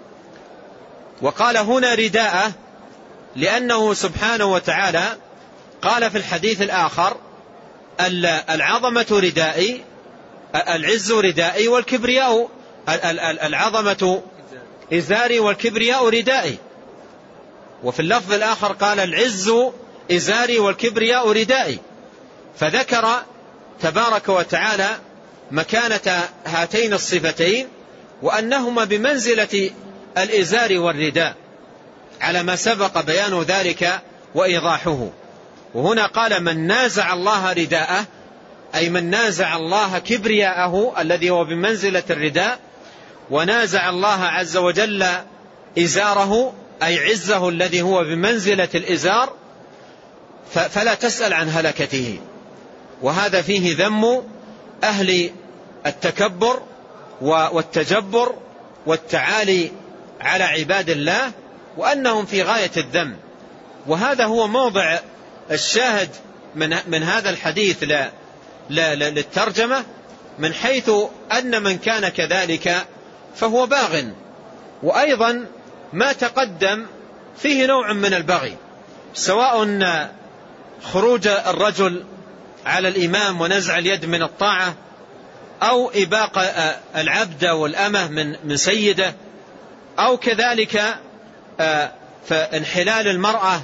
وقال هنا رداءه لأنه سبحانه وتعالى قال في الحديث الآخر العظمة ردائي، العز ردائي والكبرياء، العظمة إزاري والكبرياء ردائي. وفي اللفظ الآخر قال العز إزاري والكبرياء ردائي. فذكر تبارك وتعالى مكانة هاتين الصفتين وأنهما بمنزلة الإزار والرداء على ما سبق بيان ذلك وإيضاحه. وهنا قال من نازع الله رداءه أي من نازع الله كبرياءه الذي هو بمنزلة الرداء، ونازع الله عز وجل إزاره أي عزه الذي هو بمنزلة الإزار، فلا تسأل عن هلكته. وهذا فيه ذم أهل التكبر والتجبر والتعالي على عباد الله، وأنهم في غاية الذم. وهذا هو موضع الشاهد من, من هذا الحديث لا لا لا للترجمة، من حيث أن من كان كذلك فهو باغ. وأيضا ما تقدم فيه نوع من البغي، سواء خروج الرجل على الإمام ونزع اليد من الطاعة، أو إباق العبد والأمة من من سيده، أو كذلك فانحلال المرأة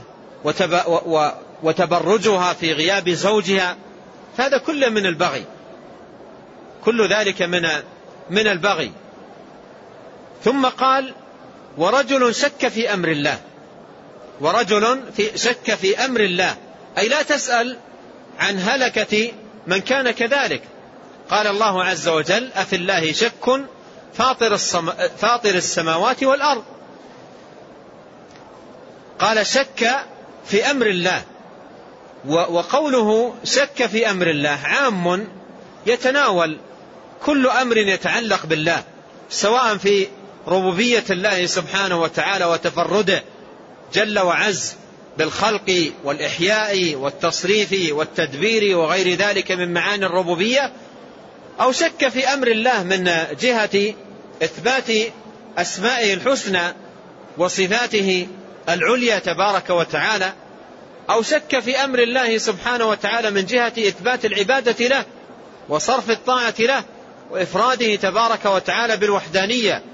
وتبرجها في غياب زوجها، هذا كله من البغي، كل ذلك من من البغي. ثم قال ورجل شك في أمر الله، ورجل في شك في أمر الله أي لا تسأل عن هلكة من كان كذلك. قال الله عز وجل أفي الله شك فاطر, فاطر السماوات والأرض. قال شك في أمر الله، وقوله شك في أمر الله عام يتناول كل أمر يتعلق بالله، سواء في ربوبية الله سبحانه وتعالى وتفرده جل وعز بالخلق والإحياء والتصريف والتدبير وغير ذلك من معاني الربوبية، أو شك في أمر الله من جهة إثبات أسمائه الحسنى وصفاته العليا تبارك وتعالى، أو شك في أمر الله سبحانه وتعالى من جهة إثبات العبادة له وصرف الطاعة له وإفراده تبارك وتعالى بالوحدانية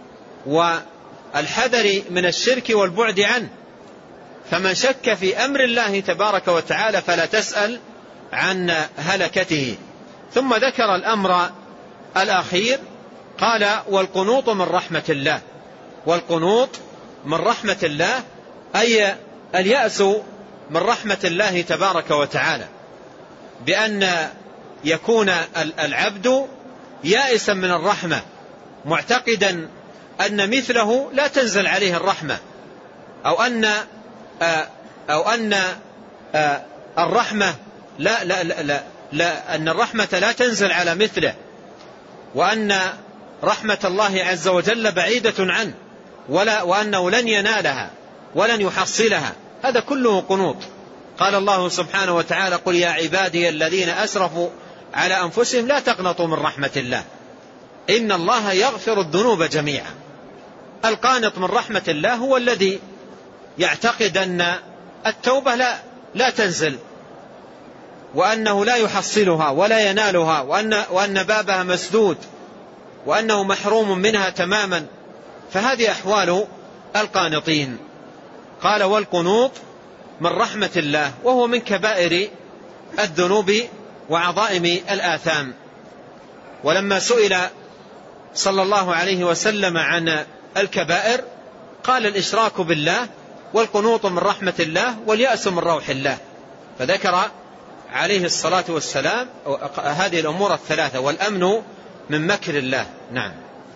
والحذر من الشرك والبعد عنه. فمن شك في أمر الله تبارك وتعالى فلا تسأل عن هلكته. ثم ذكر الأمر الأخير قال والقنوط من رحمة الله. والقنوط من رحمة الله أي اليأس من رحمة الله تبارك وتعالى، بأن يكون العبد يائسا من الرحمة معتقدا أن مثله لا تنزل عليه الرحمة، أو أن أو أن الرحمة لا لا لا لا, لا أن الرحمة لا تنزل على مثله، وأن رحمة الله عز وجل بعيدة عنه، ولا وأنه لن ينالها ولن يحصلها. هذا كله قنوط. قال الله سبحانه وتعالى قل يا عبادي الذين أسرفوا على أنفسهم لا تقنطوا من رحمة الله إن الله يغفر الذنوب جميعا. القانط من رحمة الله هو الذي يعتقد أن التوبة لا, لا تنزل، وأنه لا يحصلها ولا ينالها، وأن, وأن بابها مسدود، وأنه محروم منها تماما. فهذه أحوال القانطين. قال والقنوط من رحمة الله، وهو من كبائر الذنوب وعظائم الآثام. ولما سئل صلى الله عليه وسلم عن الكبائر قال الإشراك بالله والقنوط من رحمة الله واليأس من روح الله، فذكر عليه الصلاة والسلام هذه الأمور الثلاثة، والأمن من مكر الله. نعم.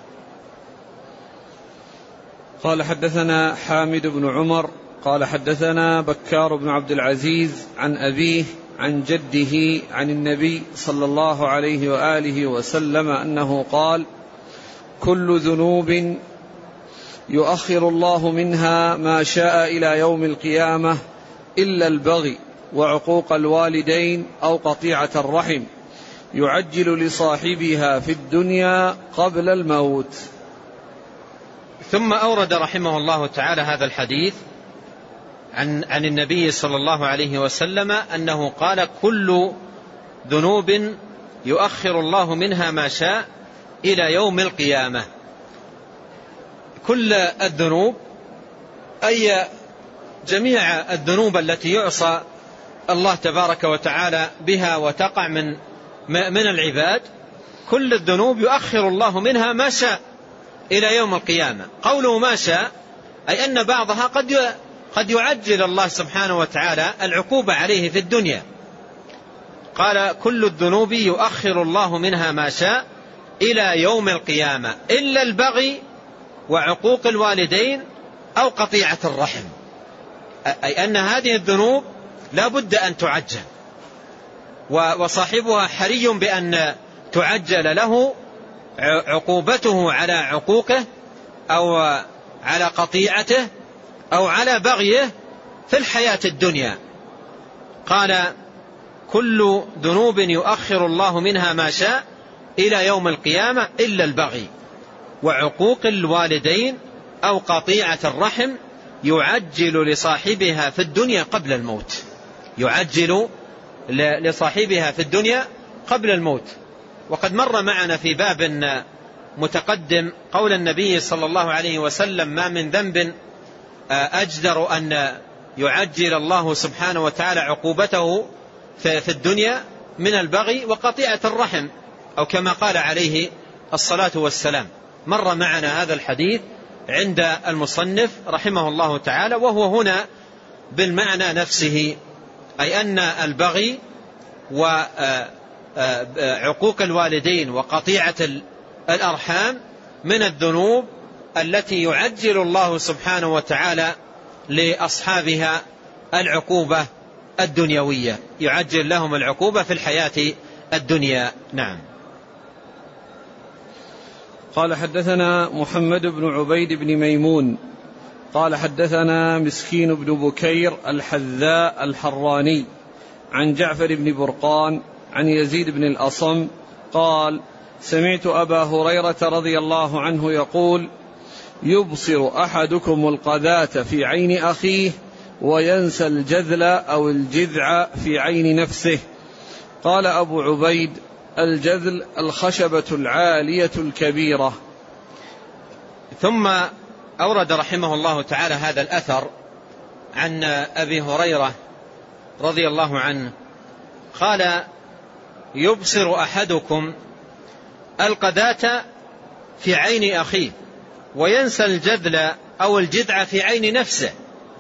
قال حدثنا حامد بن عمر قال حدثنا بكار بن عبد العزيز عن أبيه عن جده عن النبي صلى الله عليه وآله وسلم أنه قال كل ذنوب يؤخر الله منها ما شاء إلى يوم القيامة إلا البغي وعقوق الوالدين أو قطيعة الرحم يعجل لصاحبها في الدنيا قبل الموت. ثم أورد رحمه الله تعالى هذا الحديث عن, عن النبي صلى الله عليه وسلم أنه قال: كل ذنوب يؤخر الله منها ما شاء إلى يوم القيامة. كل الذنوب أي جميع الذنوب التي يعصى الله تبارك وتعالى بها وتقع من من العباد، كل الذنوب يؤخر الله منها ما شاء إلى يوم القيامة. قوله ما شاء أي أن بعضها قد قد يعجل الله سبحانه وتعالى العقوبة عليه في الدنيا. قال: كل الذنوب يؤخر الله منها ما شاء إلى يوم القيامة إلا البغي وعقوق الوالدين أو قطيعة الرحم. أي أن هذه الذنوب لا بد أن تعجل، وصاحبها حري بأن تعجل له عقوبته على عقوقه أو على قطيعته أو على بغيه في الحياة الدنيا. قال: كل ذنوب يؤخر الله منها ما شاء إلى يوم القيامة إلا البغي وعقوق الوالدين أو قطيعة الرحم يعجل لصاحبها في الدنيا قبل الموت. يعجل لصاحبها في الدنيا قبل الموت. وقد مر معنا في باب متقدم قول النبي صلى الله عليه وسلم: ما من ذنب أجدر أن يعجل الله سبحانه وتعالى عقوبته في الدنيا من البغي وقطيعة الرحم، أو كما قال عليه الصلاة والسلام. مر معنا هذا الحديث عند المصنف رحمه الله تعالى، وهو هنا بالمعنى نفسه، أي أن البغي وعقوق الوالدين وقطيعة الأرحام من الذنوب التي يعجل الله سبحانه وتعالى لأصحابها العقوبة الدنيوية، يعجل لهم العقوبة في الحياة الدنيا. نعم. قال: حدثنا محمد بن عبيد بن ميمون قال: حدثنا مسكين بن بكير الحذاء الحراني عن جعفر بن برقان عن يزيد بن الأصم قال: سمعت أبا هريرة رضي الله عنه يقول: يبصر أحدكم القذاة في عين أخيه وينسى الجذل أو الجذع في عين نفسه. قال أبو عبيد: الجذل الخشبة العالية الكبيرة. ثم أورد رحمه الله تعالى هذا الأثر عن أبي هريرة رضي الله عنه قال: يبصر أحدكم القذاة في عين أخيه وينسى الجذل أو الجذع في عين نفسه.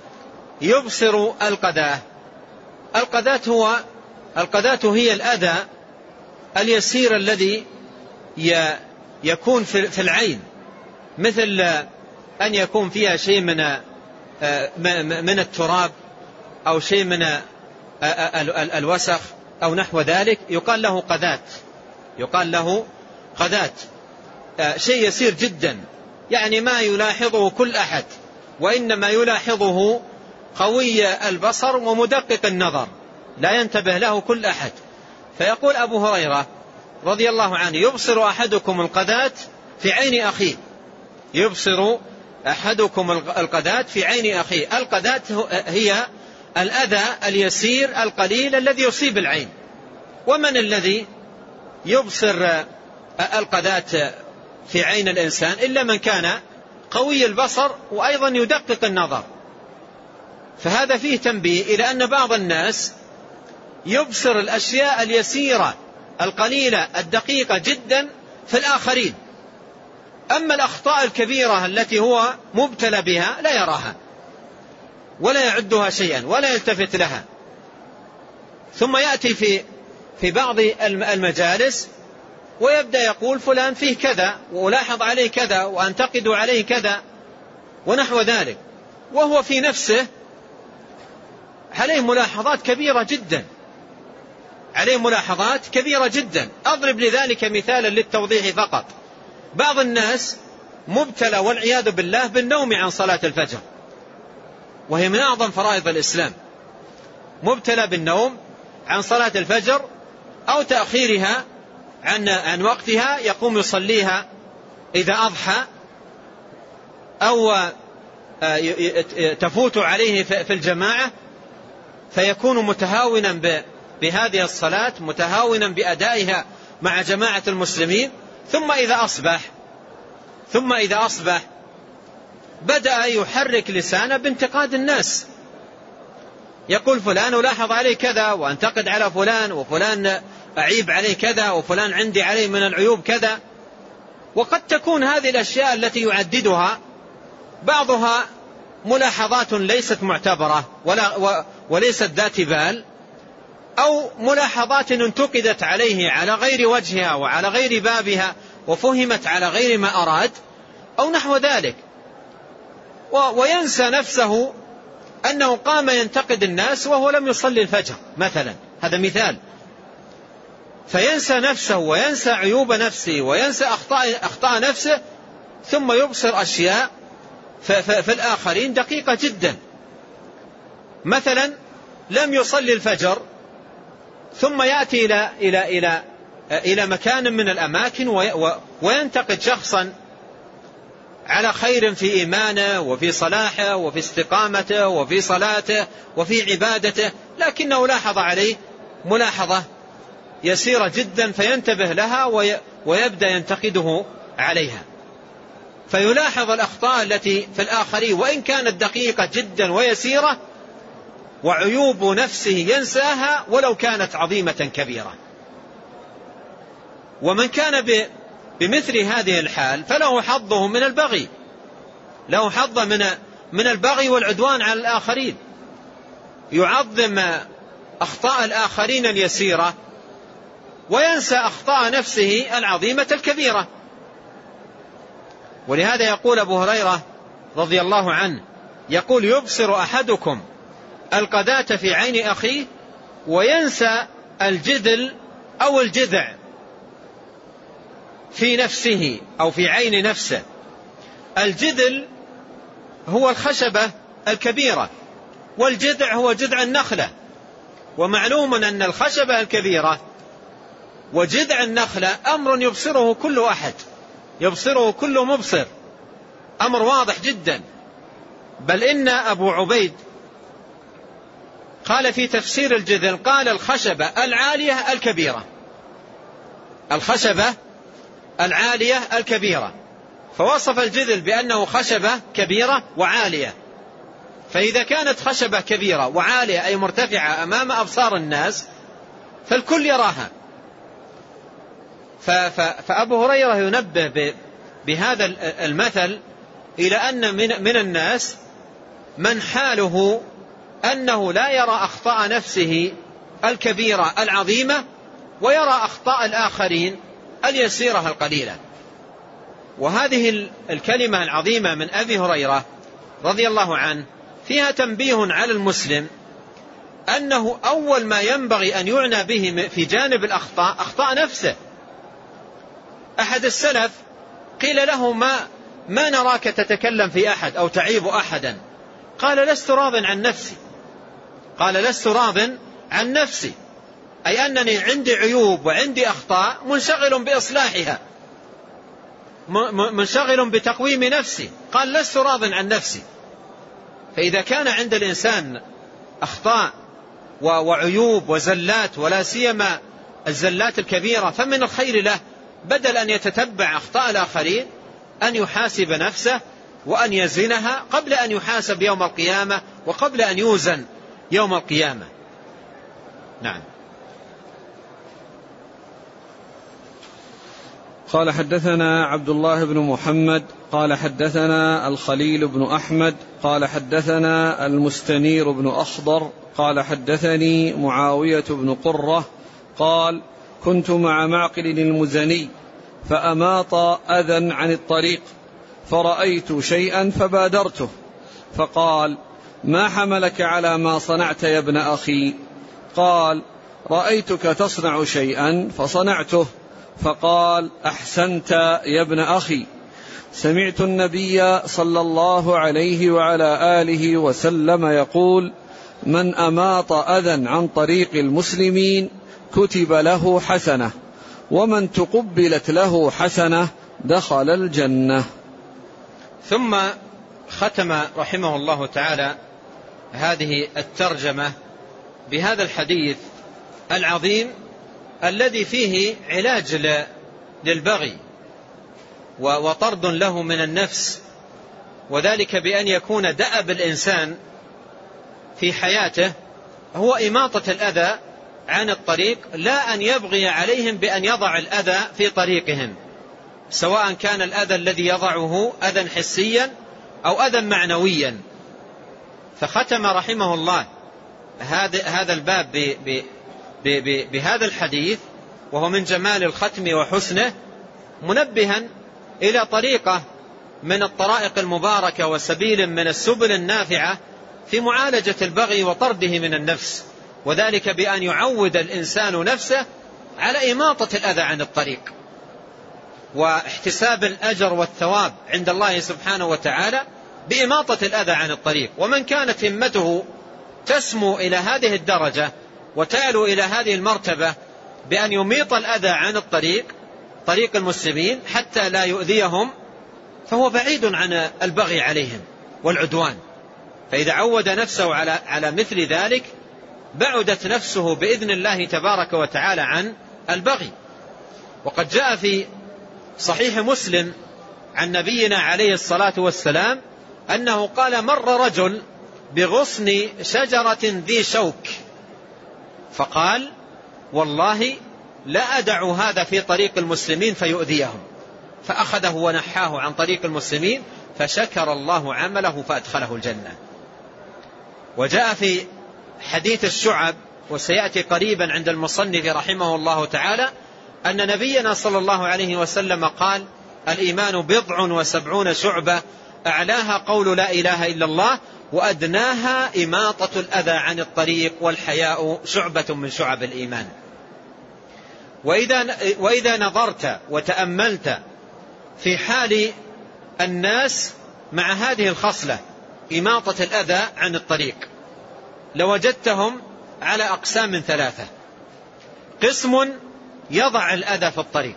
يبصر القذاة. القذاة هو القذاة هي الأذى اليسير الذي يكون في العين، مثل أن يكون فيها شيء من من التراب أو شيء من الوسخ أو نحو ذلك، يقال له قذاة. يقال له قذاة، شيء يسير جدا، يعني ما يلاحظه كل أحد، وإنما يلاحظه قوي البصر ومدقق النظر، لا ينتبه له كل أحد. فيقول أبو هريرة رضي الله عنه: يبصر أحدكم القذاة في عين أخيه. يبصر أحدكم القذاة في عين أخيه. القذاة هي الأذى اليسير القليل الذي يصيب العين. ومن الذي يبصر القذاة في عين الإنسان إلا من كان قوي البصر وأيضا يدقق النظر. فهذا فيه تنبيه إلى أن بعض الناس يبصر الأشياء اليسيرة القليلة الدقيقة جدا في الآخرين، أما الأخطاء الكبيرة التي هو مبتلى بها لا يراها ولا يعدها شيئا ولا يلتفت لها. ثم يأتي في في بعض المجالس ويبدأ يقول: فلان فيه كذا وألاحظ عليه كذا وأنتقد عليه كذا ونحو ذلك، وهو في نفسه عليه ملاحظات كبيرة جدا عليه ملاحظات كبيرة جدا. أضرب لذلك مثالا للتوضيح فقط. بعض الناس مبتلى والعياذ بالله بالنوم عن صلاة الفجر، وهي من أعظم فرائض الإسلام، مبتلى بالنوم عن صلاة الفجر أو تأخيرها عن عن وقتها، يقوم يصليها إذا أضحى، أو تفوت عليه في الجماعة فيكون متهاونا بهذه الصلاة، متهاونا بأدائها مع جماعة المسلمين. ثم إذا أصبح ثم إذا أصبح بدأ يحرك لسانه بانتقاد الناس، يقول فلان ألاحظ عليه كذا، وأنتقد على فلان، وفلان أعيب عليه كذا، وفلان عندي عليه من العيوب كذا. وقد تكون هذه الأشياء التي يعددها بعضها ملاحظات ليست معتبرة ولا وليست ذات بال، أو ملاحظات انتقدت عليه على غير وجهها وعلى غير بابها وفهمت على غير ما أراد أو نحو ذلك، وينسى نفسه أنه قام ينتقد الناس وهو لم يصلي الفجر مثلا، هذا مثال. فينسى نفسه وينسى عيوب نفسه وينسى أخطاء, أخطاء نفسه، ثم يبصر أشياء في الآخرين دقيقة جدا. مثلا لم يصلي الفجر ثم يأتي إلى, إلى, إلى, إلى مكان من الأماكن وينتقد شخصا على خير في إيمانه وفي صلاحه وفي استقامته وفي صلاته وفي عبادته، لكنه لاحظ عليه ملاحظة يسيرة جدا فينتبه لها ويبدأ ينتقده عليها، فيلاحظ الأخطاء التي في الآخرين وإن كانت دقيقة جدا ويسيرة، وعيوب نفسه ينساها ولو كانت عظيمة كبيرة. ومن كان بمثل هذه الحال فله حظه من البغي، له حظ من من البغي والعدوان على الآخرين، يعظم أخطاء الآخرين اليسيرة وينسى أخطاء نفسه العظيمة الكبيرة. ولهذا يقول أبو هريرة رضي الله عنه، يقول يبصر أحدكم القذاة في عين أخيه وينسى الجذل أو الجذع في نفسه أو في عين نفسه. الجذل هو الخشبة الكبيرة، والجذع هو جذع النخلة، ومعلوم أن الخشبة الكبيرة وجذع النخلة أمر يبصره كل أحد، يبصره كل مبصر، أمر واضح جدا. بل إن أبو عبيد قال في تفسير الجذل، قال الخشبة العالية الكبيرة، الخشبة العالية الكبيرة، فوصف الجذل بأنه خشبة كبيرة وعالية. فإذا كانت خشبة كبيرة وعالية أي مرتفعة أمام أبصار الناس فالكل يراها. فأبو هريرة ينبه بهذا المثل إلى أن من الناس من حاله أنه لا يرى أخطاء نفسه الكبيرة العظيمة ويرى أخطاء الآخرين اليسيرة القليلة. وهذه الكلمة العظيمة من أبي هريرة رضي الله عنه فيها تنبيه على المسلم أنه أول ما ينبغي أن يعنى به في جانب الأخطاء أخطاء نفسه. أحد السلف قيل له ما, ما نراك تتكلم في أحد أو تعيب أحدا، قال لست راض عن نفسي، قال لست راض عن نفسي، أي أنني عندي عيوب وعندي أخطاء منشغل بإصلاحها، منشغل بتقويم نفسي، قال لست راض عن نفسي. فإذا كان عند الإنسان أخطاء وعيوب وزلات، ولا سيما الزلات الكبيرة، فمن الخير له بدل أن يتتبع أخطاء الآخرين أن يحاسب نفسه وأن يزنها قبل أن يحاسب يوم القيامة وقبل أن يوزن يوم القيامة. نعم. قال حدثنا عبد الله بن محمد قال حدثنا الخليل بن أحمد قال حدثنا المستنير بن أخضر قال حدثني معاوية بن قرة قال كنت مع معقل المزني فأماط أذى عن الطريق فرأيت شيئا فبادرته، فقال ما حملك على ما صنعت يا ابن أخي؟ قال رأيتك تصنع شيئا فصنعته، فقال أحسنت يا ابن أخي، سمعت النبي صلى الله عليه وعلى آله وسلم يقول: من أماط أذى عن طريق المسلمين كتب له حسنة، ومن تقبلت له حسنة دخل الجنة. ثم ختم رحمه الله تعالى هذه الترجمة بهذا الحديث العظيم الذي فيه علاج للبغي وطرد له من النفس، وذلك بأن يكون دأب الإنسان في حياته هو إماطة الأذى عن الطريق، لا أن يبغي عليهم بأن يضع الأذى في طريقهم، سواء كان الأذى الذي يضعه أذى حسيا أو أذى معنويا. فختم رحمه الله هذا الباب بهذا الحديث، وهو من جمال الختم وحسنه، منبها إلى طريقة من الطرائق المباركة وسبيل من السبل النافعة في معالجة البغي وطرده من النفس، وذلك بأن يعود الإنسان نفسه على إماطة الأذى عن الطريق واحتساب الأجر والثواب عند الله سبحانه وتعالى بإماطة الأذى عن الطريق. ومن كانت همته تسمو إلى هذه الدرجة وتعلو إلى هذه المرتبة بأن يميط الأذى عن الطريق طريق المسلمين حتى لا يؤذيهم، فهو بعيد عن البغي عليهم والعدوان. فإذا عود نفسه على على مثل ذلك بعدت نفسه بإذن الله تبارك وتعالى عن البغي. وقد جاء في صحيح مسلم عن نبينا عليه الصلاة والسلام أنه قال: مر رجل بغصن شجرة ذي شوك فقال: والله لا أدع هذا في طريق المسلمين فيؤذيهم، فأخذه ونحاه عن طريق المسلمين فشكر الله عمله فأدخله الجنة. وجاء في حديث الشعب وسيأتي قريبا عند المصنف رحمه الله تعالى أن نبينا صلى الله عليه وسلم قال: الإيمان بضع وسبعون شعبة، أعلاها قول لا إله إلا الله، وأدناها إماطة الأذى عن الطريق، والحياء شعبة من شعب الإيمان. وإذا, وإذا نظرت وتأملت في حال الناس مع هذه الخصلة إماطة الأذى عن الطريق لوجدتهم على أقسام ثلاثة. قسم يضع الأذى في الطريق،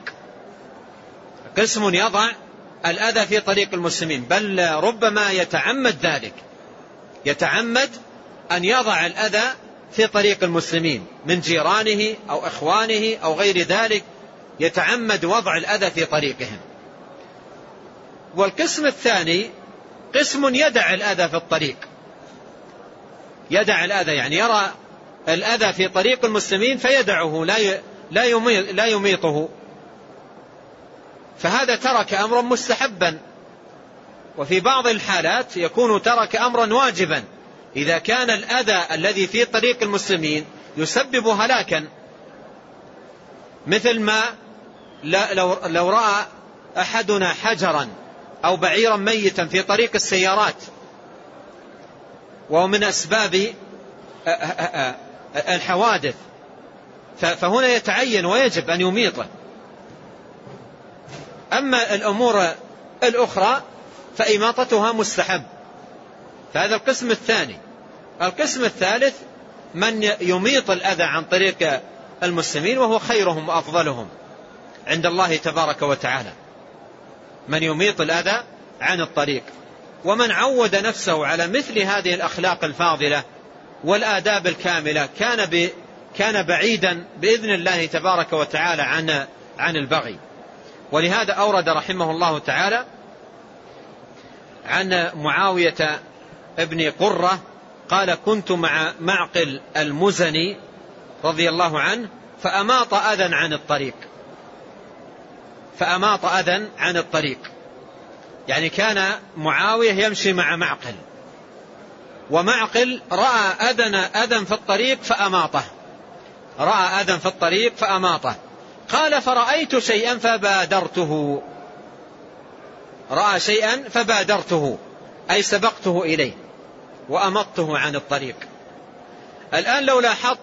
قسم يضع الأذى في طريق المسلمين، بل ربما يتعمد ذلك، يتعمد أن يضع الأذى في طريق المسلمين من جيرانه أو إخوانه أو غير ذلك، يتعمد وضع الأذى في طريقهم. والقسم الثاني قسم يدع الأذى في الطريق، يدع الأذى يعني يرى الأذى في طريق المسلمين فيدعه لا يميطه، فهذا ترك أمرا مستحبا. وفي بعض الحالات يكون ترك أمرا واجبا إذا كان الأذى الذي في طريق المسلمين يسبب هلاكا، مثل ما لو, لو رأى أحدنا حجرا أو بعيرا ميتا في طريق السيارات وهو من أسباب الحوادث، فهنا يتعين ويجب أن يميطه. أما الأمور الأخرى فإماطتها مستحب. فهذا القسم الثاني. القسم الثالث من يميط الأذى عن طريق المسلمين وهو خيرهم وأفضلهم عند الله تبارك وتعالى، من يميط الأذى عن الطريق. ومن عود نفسه على مثل هذه الأخلاق الفاضلة والآداب الكاملة كان ب كان بعيدا بإذن الله تبارك وتعالى عن عن البغي. ولهذا أورد رحمه الله تعالى عن معاوية ابن قرة قال: كنت مع معقل المزني رضي الله عنه فأماط أذى عن الطريق، فأماط أذى عن الطريق، يعني كان معاوية يمشي مع معقل، ومعقل رأى أذى أذى في الطريق فأماطه، رأى أذى في الطريق فأماطه. قال: فرأيت شيئا فبادرته، رأى شيئا فبادرته أي سبقته إليه وأمطته عن الطريق. الآن لو لاحظت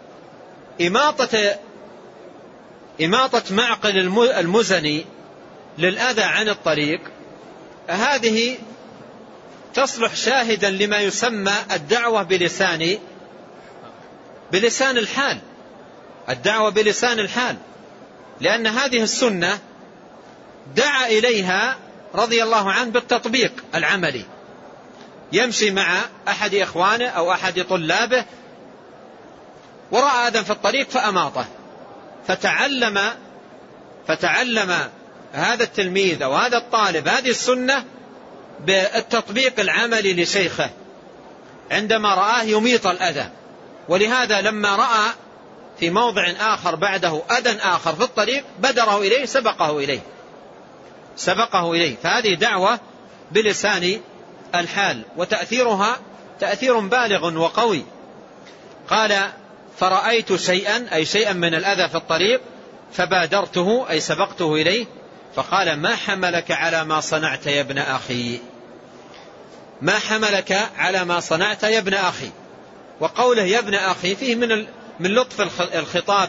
إماطة إماطة معقل المزني للأذى عن الطريق، هذه تصلح شاهدا لما يسمى الدعوة بلسان بلسان الحال، الدعوة بلسان الحال، لأن هذه السنة دعا إليها رضي الله عنه بالتطبيق العملي، يمشي مع أحد إخوانه أو أحد طلابه ورأى أذى في الطريق فأماطه، فتعلم فتعلم هذا التلميذ أو هذا الطالب هذه السنة بالتطبيق العملي لشيخه عندما رآه يميط الأذى. ولهذا لما رأى في موضع آخر بعده أذى آخر في الطريق بدره إليه سبقه إليه سبقه إليه فهذه دعوة بلسان الحال، وتأثيرها تأثير بالغ وقوي. قال فرأيت شيئا أي شيئا من الأذى في الطريق فبادرته أي سبقته إليه، فقال ما حملك على ما صنعت يا ابن أخي، ما حملك على ما صنعت يا ابن أخي. وقوله يا ابن أخي فيه من من لطف الخطاب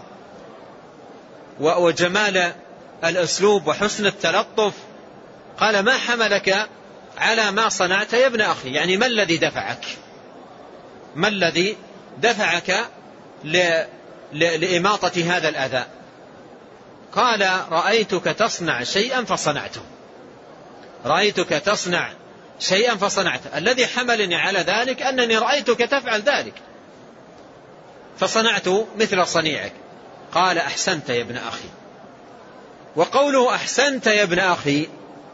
وجمال الأسلوب وحسن التلطف. قال ما حملك على ما صنعت يا ابن أخي، يعني ما الذي دفعك ما الذي دفعك لإماطة هذا الأذى؟ قال رأيتك تصنع شيئا فصنعته، رأيتك تصنع شيئا فصنعته، الذي حملني على ذلك أنني رأيتك تفعل ذلك فصنعت مثل صنيعك. قال أحسنت يا ابن أخي. وقوله أحسنت يا ابن أخي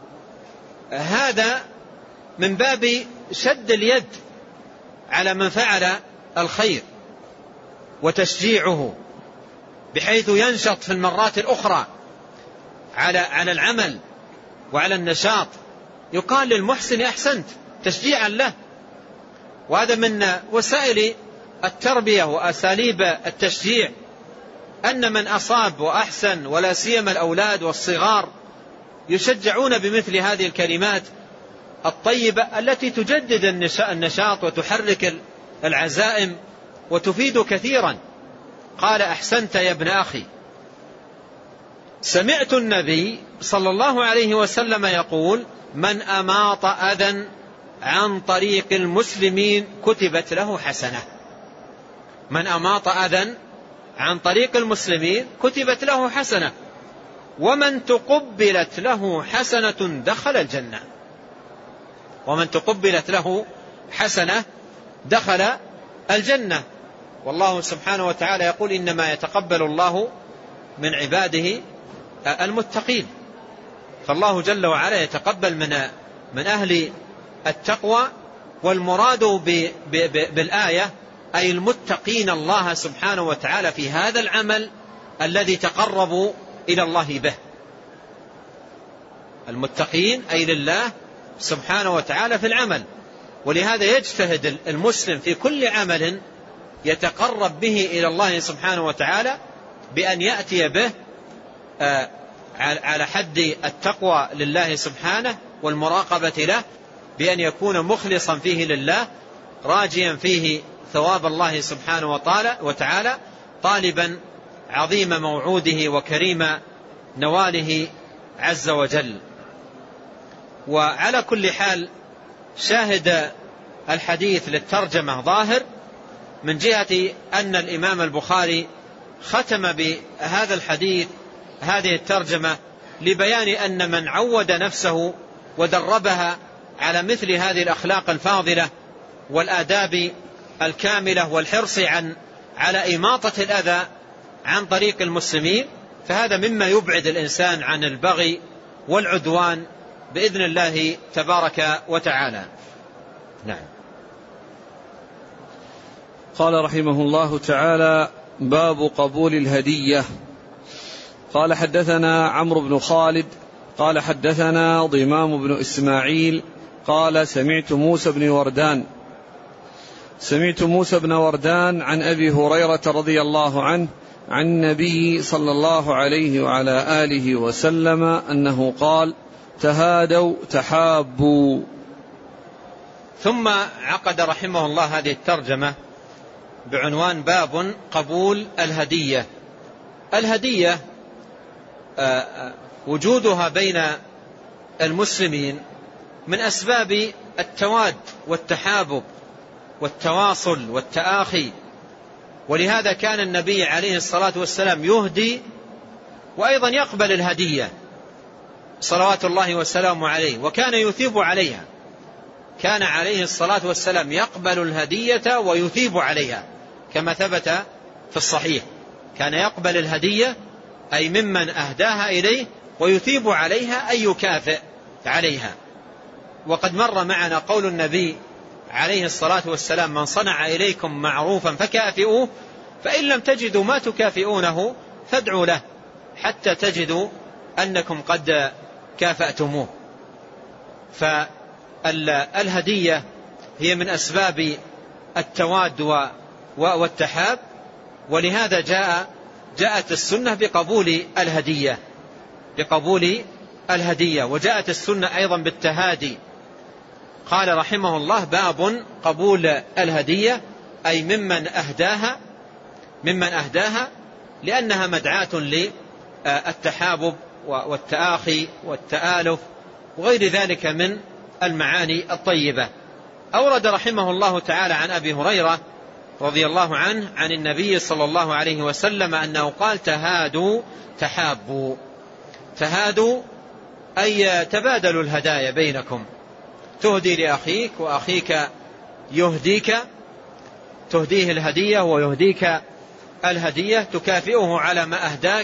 هذا من باب شد اليد على من فعل الخير وتشجيعه بحيث ينشط في المرات الأخرى على على العمل وعلى النشاط. يقال للمحسن أحسنت تشجيعا له، وهذا من وسائل التربية وأساليب التشجيع، أن من أصاب وأحسن ولا سيما الأولاد والصغار يشجعون بمثل هذه الكلمات الطيبة التي تجدد النشاط وتحرك العزائم وتفيد كثيرا. قال أحسنت يا ابن أخي. سمعت النبي صلى الله عليه وسلم يقول من أماط أذى عن طريق المسلمين كتبت له حسنة، من أماط أذى عن طريق المسلمين كتبت له حسنة، ومن تقبلت له حسنة دخل الجنة، ومن تقبلت له حسنة دخل الجنة. والله سبحانه وتعالى يقول إنما يتقبل الله من عباده المتقين، فالله جل وعلا يتقبل من من أهل التقوى. والمراد بالآية أي المتقين الله سبحانه وتعالى في هذا العمل الذي تقربوا إلى الله به، المتقين أي لله سبحانه وتعالى في العمل. ولهذا يجتهد المسلم في كل عمل يتقرب به إلى الله سبحانه وتعالى بأن يأتي به على حد التقوى لله سبحانه والمراقبة له، بأن يكون مخلصا فيه لله راجيا فيه ثواب الله سبحانه وتعالى، طالبا عظيم موعوده وكريم نواله عز وجل. وعلى كل حال شاهد الحديث للترجمة ظاهر من جهة أن الإمام البخاري ختم بهذا الحديث هذه الترجمة لبيان أن من عود نفسه ودربها على مثل هذه الأخلاق الفاضلة والآداب الكاملة والحرص عن على إماطة الأذى عن طريق المسلمين، فهذا مما يبعد الإنسان عن البغي والعدوان بإذن الله تبارك وتعالى. نعم. قال رحمه الله تعالى باب قبول الهدية. قال حدثنا عمرو بن خالد قال حدثنا ضمام بن إسماعيل قال سمعت موسى بن وردان سمعت موسى بن وردان عن أبي هريرة رضي الله عنه عن النبي صلى الله عليه وعلى آله وسلم أنه قال تهادوا تحابوا. ثم عقد رحمه الله هذه الترجمة بعنوان باب قبول الهدية. الهدية وجودها بين المسلمين من أسباب التواد والتحابب والتواصل والتآخي. ولهذا كان النبي عليه الصلاة والسلام يهدي وأيضا يقبل الهدية صلوات الله وسلامه عليه، وكان يثيب عليها. كان عليه الصلاة والسلام يقبل الهدية ويثيب عليها كما ثبت في الصحيح. كان يقبل الهدية أي ممن أهداها إليه، ويثيب عليها أي يكافئ عليها. وقد مر معنا قول النبي عليه الصلاة والسلام: من صنع إليكم معروفا فكافئوه، فإن لم تجدوا ما تكافئونه فادعوا له حتى تجدوا أنكم قد كافأتموه. فالهدية هي من أسباب التواد والتحاب، ولهذا جاء جاءت السنة بقبول الهدية بقبول الهدية وجاءت السنة أيضا بالتهادي. قال رحمه الله: باب قبول الهدية، أي ممن أهداها ممن أهداها لأنها مدعاة للتحابب والتآخي والتآلف وغير ذلك من المعاني الطيبة. أورد رحمه الله تعالى عن أبي هريرة رضي الله عنه عن النبي صلى الله عليه وسلم أنه قال: تهادوا تحابوا. تهادوا أي تبادلوا الهدايا بينكم، تهدي لأخيك وأخيك يهديك، تهديه الهدية ويهديك الهدية، تكافئه على ما أهداك.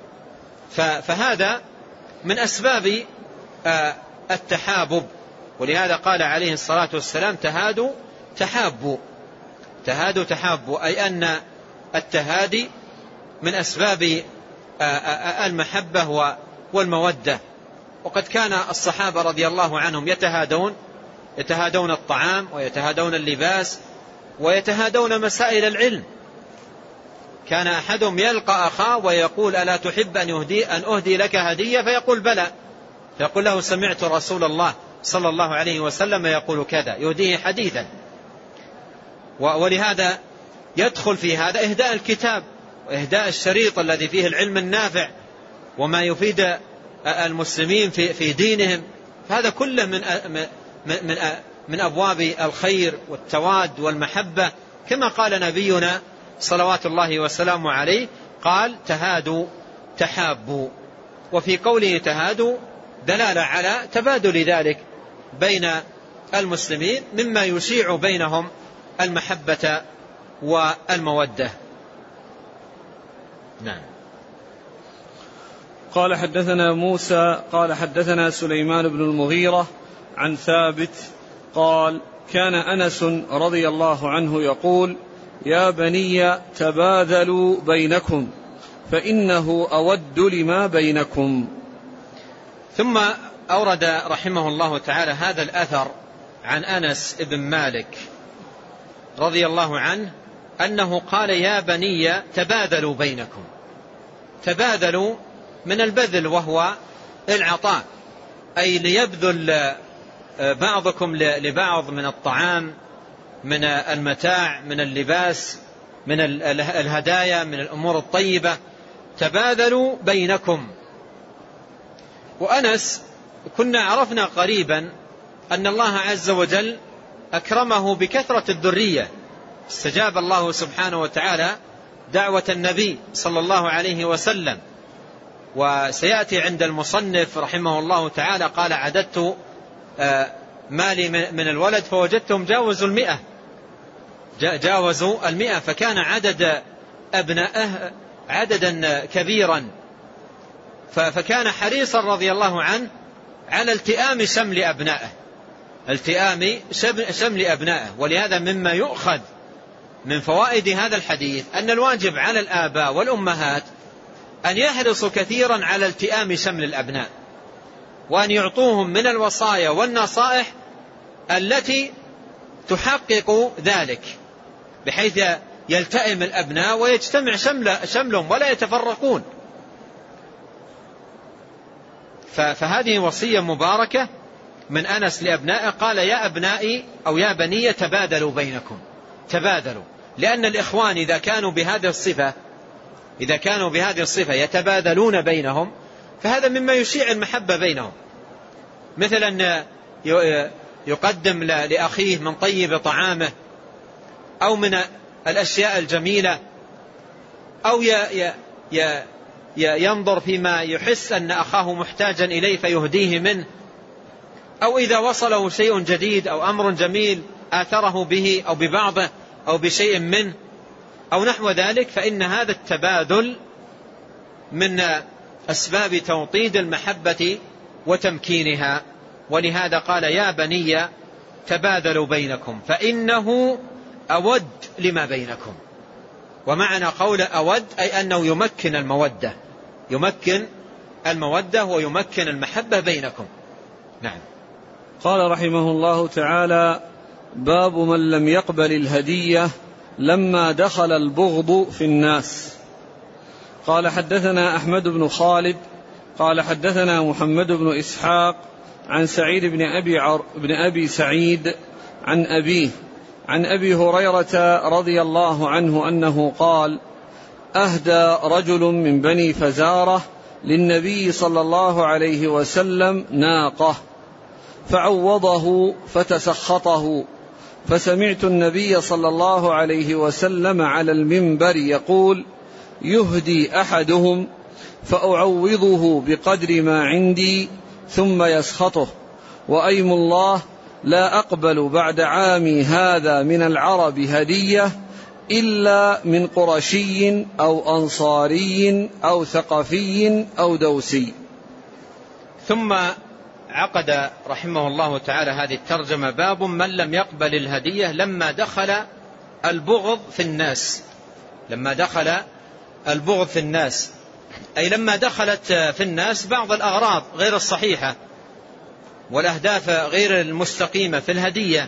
فهذا من أسباب التحابب. ولهذا قال عليه الصلاة والسلام: تهادوا تحابوا. تهادوا تحابوا أي أن التهادي من أسباب المحبة والمودة. وقد كان الصحابة رضي الله عنهم يتهادون يتهادون الطعام ويتهادون اللباس ويتهادون مسائل العلم. كان أحدهم يلقى أخاه ويقول: ألا تحب أن أهدي, أن أهدي لك هدية؟ فيقول: بلى. فيقول له: سمعت رسول الله صلى الله عليه وسلم يقول كذا، يهديه حديثا. ولهذا يدخل في هذا إهداء الكتاب وإهداء الشريط الذي فيه العلم النافع وما يفيد المسلمين في في دينهم. هذا كله من من من أبواب الخير والتواد والمحبة، كما قال نبينا صلوات الله وسلامه عليه، قال: تهادوا تحابوا. وفي قوله تهادوا دلالة على تبادل ذلك بين المسلمين مما يشيع بينهم المحبة والمودة. نعم. قال: حدثنا موسى قال حدثنا سليمان بن المغيرة عن ثابت قال: كان أنس رضي الله عنه يقول: يا بني تباذلوا بينكم فإنه أود لما بينكم. ثم أورد رحمه الله تعالى هذا الأثر عن أنس بن مالك رضي الله عنه أنه قال: يا بني تباذلوا بينكم. تباذلوا من البذل وهو العطاء، أي ليبذل بعضكم لبعض من الطعام، من المتاع، من اللباس، من الهدايا، من الأمور الطيبة. تباذلوا بينكم. وأنس كنا عرفنا قريبا أن الله عز وجل أكرمه بكثرة الذرية، استجاب الله سبحانه وتعالى دعوة النبي صلى الله عليه وسلم. وسيأتي عند المصنف رحمه الله تعالى قال: عددت مالي من الولد فوجدتهم جاوزوا المئة جاوزوا المئة فكان عدد أبنائه عددا كبيرا، فكان حريصا رضي الله عنه على التئام شمل أبنائه التئام شمل أبنائه. ولهذا مما يؤخذ من فوائد هذا الحديث أن الواجب على الآباء والأمهات أن يحرصوا كثيرا على التئام شمل الأبناء، وأن يعطوهم من الوصايا والنصائح التي تحقق ذلك، بحيث يلتئم الأبناء ويجتمع شمل شملهم ولا يتفرقون. فهذه وصية مباركة من أنس لأبنائه، قال: يا أبنائي أو يا بني تبادلوا بينكم. تبادلوا، لأن الإخوان إذا كانوا بهذه الصفة إذا كانوا بهذه الصفة يتبادلون بينهم، فهذا مما يشيع المحبة بينهم، مثل أن يقدم لأخيه من طيب طعامه أو من الأشياء الجميلة، أو ينظر فيما يحس أن أخاه محتاجا إليه فيهديه منه، أو إذا وصله شيء جديد أو أمر جميل آثره به أو ببعضه أو بشيء منه أو نحو ذلك، فإن هذا التبادل من أسباب توطيد المحبة وتمكينها. ولهذا قال: يا بني تبادلوا بينكم فإنه أود لما بينكم. ومعنى قول أود أي أنه يمكن المودة، يمكن المودة ويمكن المحبة بينكم. نعم. قال رحمه الله تعالى: باب من لم يقبل الهدية لما دخل البغض في الناس. قال: حدثنا أحمد بن خالد قال حدثنا محمد بن إسحاق عن سعيد بن أبي, عر بن أبي سعيد عن أبيه عن أبي هريرة رضي الله عنه أنه قال: أهدى رجل من بني فزارة للنبي صلى الله عليه وسلم ناقة فعوضه فتسخطه، فسمعت النبي صلى الله عليه وسلم على المنبر يقول: يهدي أحدهم فأعوضه بقدر ما عندي ثم يسخطه، وأيم الله لا أقبل بعد عامي هذا من العرب هدية إلا من قرشي أو أنصاري أو ثقفي أو دوسي. ثم عقد رحمه الله تعالى هذه الترجمة: باب من لم يقبل الهدية لما دخل البغض في الناس. لما دخل البغض في الناس أي لما دخلت في الناس بعض الأغراض غير الصحيحة والأهداف غير المستقيمة في الهدية،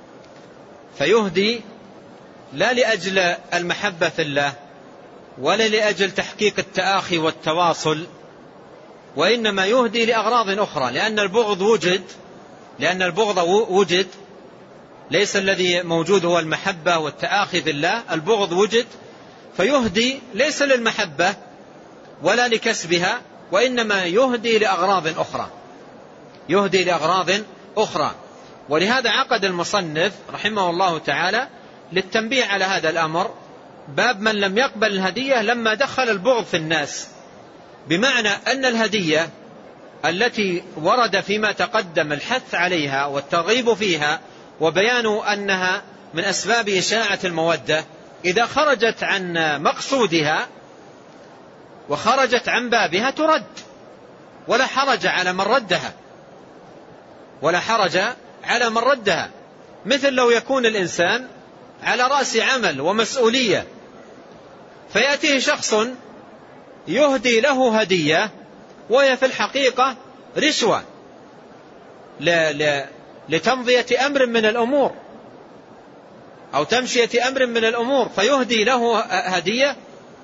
فيهدي لا لأجل المحبة في الله ولا لأجل تحقيق التآخي والتواصل، وإنما يهدي لأغراض أخرى، لأن البغض وجد لأن البغض وجد ليس الذي موجود هو المحبة والتآخي في الله، البغض وجد، فيهدي ليس للمحبة ولا لكسبها، وإنما يهدي لأغراض أخرى يهدي لأغراض أخرى. ولهذا عقد المصنف رحمه الله تعالى للتنبيه على هذا الأمر باب من لم يقبل الهدية لما دخل البغض في الناس، بمعنى أن الهدية التي ورد فيما تقدم الحث عليها والترغيب فيها وبيان أنها من أسباب إشاعة المودة، إذا خرجت عن مقصودها وخرجت عن بابها ترد، ولا حرج على من ردها ولا حرج على من ردها مثل لو يكون الإنسان على رأس عمل ومسؤولية، فيأتيه شخص يهدي له هدية وهي في الحقيقة رشوة لتمضية أمر من الأمور أو تمشية أمر من الأمور، فيهدي له هدية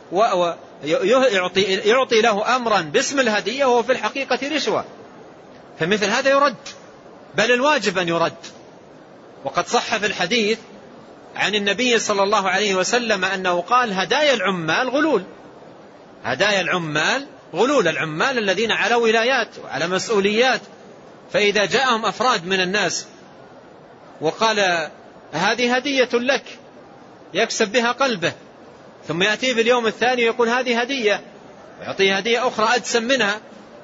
ويعطي له أمرا باسم الهدية وهو في الحقيقة رشوة، فمثل هذا يرد، بل الواجب أن يرد. وقد صح في الحديث عن النبي صلى الله عليه وسلم أنه قال: هدايا العمال غلول. هدايا العمال غلول، العمال الذين على ولايات وعلى مسؤوليات، فإذا جاءهم أفراد من الناس وقال: هذه هدية لك يكسب بها قلبه، ثم يأتي في اليوم الثاني يقول: هذه هدية، ويعطيه هدية أخرى أدسم منها،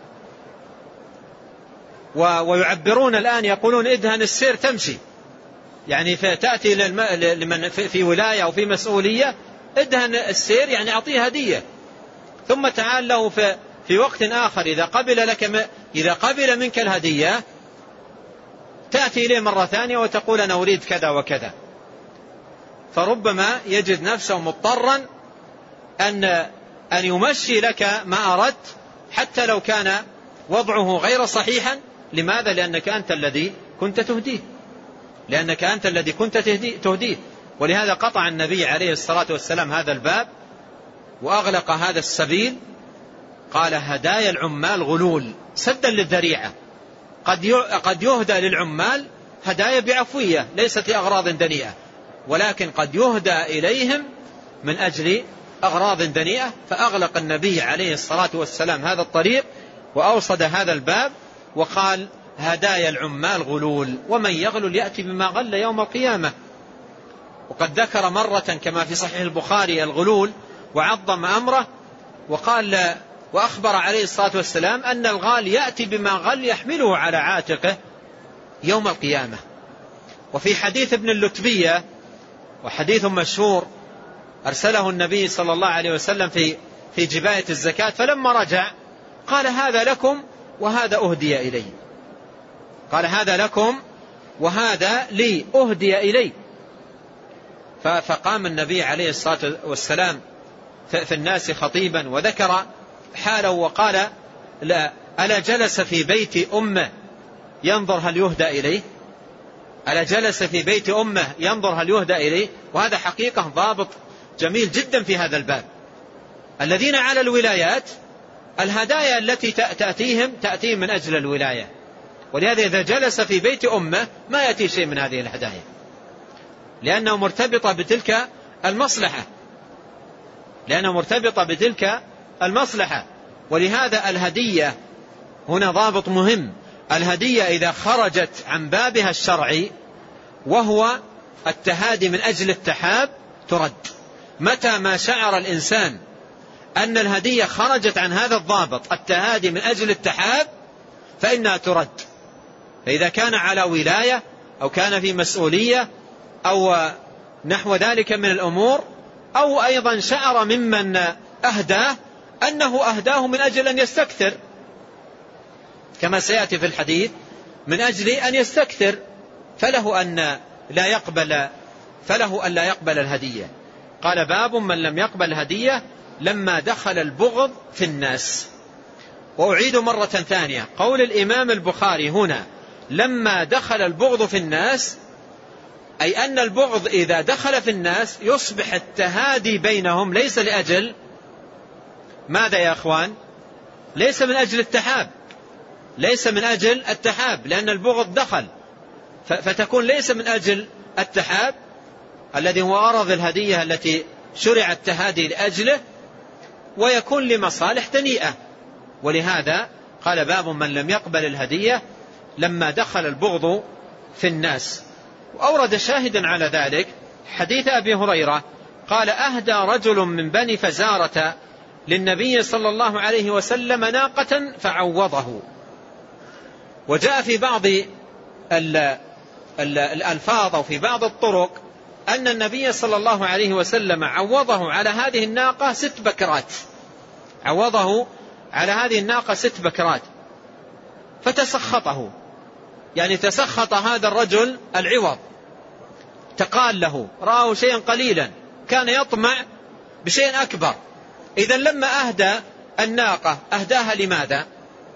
ويعبرون الآن يقولون: ادهن السير تمشي، يعني تأتي لمن في ولاية أو في مسؤولية ادهن السير، يعني أعطيه هدية، ثم تعال له في, في وقت آخر إذا قبل, لك إذا قبل منك الهدية تأتي إليه مرة ثانية وتقول: أنا أريد كذا وكذا، فربما يجد نفسه مضطرا أن, أن يمشي لك ما أردت حتى لو كان وضعه غير صحيحا. لماذا؟ لأنك أنت الذي كنت تهديه لأنك أنت الذي كنت تهديه ولهذا قطع النبي عليه الصلاة والسلام هذا الباب وأغلق هذا السبيل، قال: هدايا العمال غلول، سدا للذريعة. قد يهدى للعمال هدايا بعفوية ليست لأغراض دنيئة، ولكن قد يهدى إليهم من أجل أغراض دنيئة، فأغلق النبي عليه الصلاة والسلام هذا الطريق وأوصد هذا الباب وقال هدايا العمال غلول، ومن يغلل يأتي بما غل يوم القيامة. وقد ذكر مرة كما في صحيح البخاري الغلول وعظم أمره، وقال وأخبر عليه الصلاة والسلام أن الغال يأتي بما غل يحمله على عاتقه يوم القيامة. وفي حديث ابن اللتبية، وحديث مشهور أرسله النبي صلى الله عليه وسلم في في جباية الزكاة، فلما رجع قال هذا لكم وهذا أهدي إلي، قال هذا لكم وهذا لي أهدي إلي. فقام النبي عليه الصلاة والسلام في الناس خطيبا وذكر حاله وقال لا ألا جلس في بيت أمه ينظر هل يهدى إليه، ألا جلس في بيت أمه ينظر هل يهدى إليه. وهذا حقيقة ضابط جميل جدا في هذا الباب. الذين على الولايات الهدايا التي تأتيهم تأتيهم من أجل الولاية، ولهذا إذا جلس في بيت أمه ما يأتي شيء من هذه الهدايا، لأنه مرتبطة بتلك المصلحة، لأنه مرتبطة بتلك المصلحة. ولهذا الهدية هنا ضابط مهم، الهدية إذا خرجت عن بابها الشرعي وهو التهادي من أجل التحاب ترد. متى ما شعر الإنسان أن الهدية خرجت عن هذا الضابط التهادي من أجل التحاب فإنها ترد. فإذا كان على ولاية أو كان في مسؤولية أو نحو ذلك من الأمور، أو أيضا شعر ممن أهداه أنه أهداه من أجل أن يستكثر، كما سيأتي في الحديث، من أجل أن يستكثر، فله أن لا يقبل فله أن لا يقبل الهدية. قال باب من لم يقبل الهدية لما دخل البغض في الناس. وأعيد مرة ثانية قول الإمام البخاري هنا لما دخل البغض في الناس، أي أن البغض إذا دخل في الناس يصبح التهادي بينهم ليس لأجل ماذا يا أخوان؟ ليس من أجل التحاب، ليس من أجل التحاب، لأن البغض دخل، فتكون ليس من أجل التحاب الذي هو غرض الهدية التي شرع التهادي لأجله، ويكون لمصالح دنيئة. ولهذا قال باب من لم يقبل الهدية لما دخل البغض في الناس. وأورد شاهدا على ذلك حديث أبي هريرة قال أهدى رجل من بني فزارة للنبي صلى الله عليه وسلم ناقة فعوضه. وجاء في بعض الألفاظ أو في بعض الطرق أن النبي صلى الله عليه وسلم عوضه على هذه الناقة ست بكرات، عوضه على هذه الناقة ست بكرات، فتسخطه، يعني تسخط هذا الرجل العوض، تقال له، رآه شيئا قليلا، كان يطمع بشيء أكبر. إذن لما أهدى الناقة أهداها لماذا؟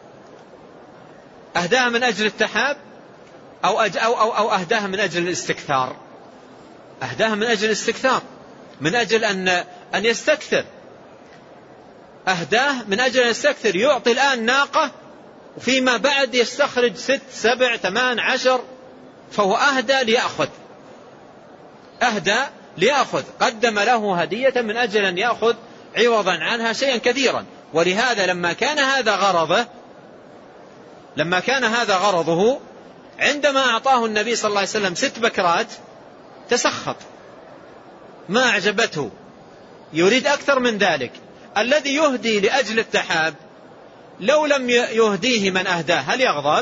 أهداها من أجل التحاب أو, أج أو, أو, أو أهداها من أجل الاستكثار؟ أهداها من أجل الاستكثار، من أجل أن, أن يستكثر، أهداه من أجل أن يستكثر، يعطي الآن ناقة وفيما بعد يستخرج ست سبع ثمان عشر، فهو أهدى ليأخذ، أهدى ليأخذ، قدم له هدية من أجل أن يأخذ عوضا عنها شيئا كثيرا. ولهذا لما كان هذا غرضه لما كان هذا غرضه عندما أعطاه النبي صلى الله عليه وسلم ست بكرات تسخط، ما أعجبته، يريد أكثر من ذلك. الذي يهدي لأجل التحاب لو لم يهديه من أهداه هل يغضب؟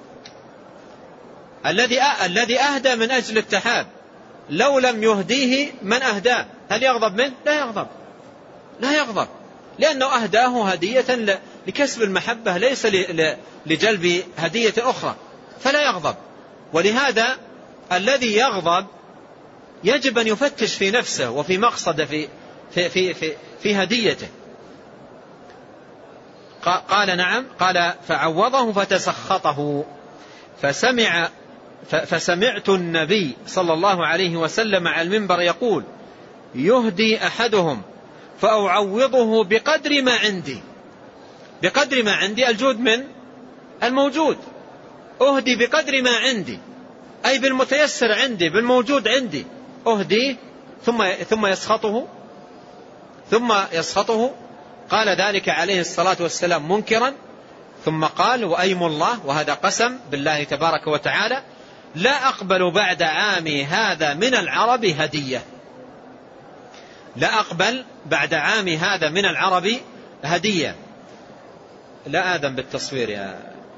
الذي الذي أهدى من أجل التحاب لو لم يهديه من أهداه هل يغضب منه؟ لا يغضب، لا يغضب، لأنه أهداه هدية لكسب المحبة ليس لجلب هدية أخرى، فلا يغضب. ولهذا الذي يغضب يجب أن يفتش في نفسه وفي مقصده في في في في, في هديته. قال نعم، قال فعوضه فتسخطه، فسمع فسمعت النبي صلى الله عليه وسلم على المنبر يقول يهدي أحدهم فأعوضه بقدر ما عندي. بقدر ما عندي الجود من الموجود، أهدي بقدر ما عندي، أي بالمتيسر عندي، بالموجود عندي أهدي، ثم ثم يسخطه ثم يسخطه. قال ذلك عليه الصلاة والسلام منكرا، ثم قال وأيم الله، وهذا قسم بالله تبارك وتعالى، لا أقبل بعد عامي هذا من العرب هدية. لا أقبل بعد عامي هذا من العرب هدية. لا آذن بالتصوير يا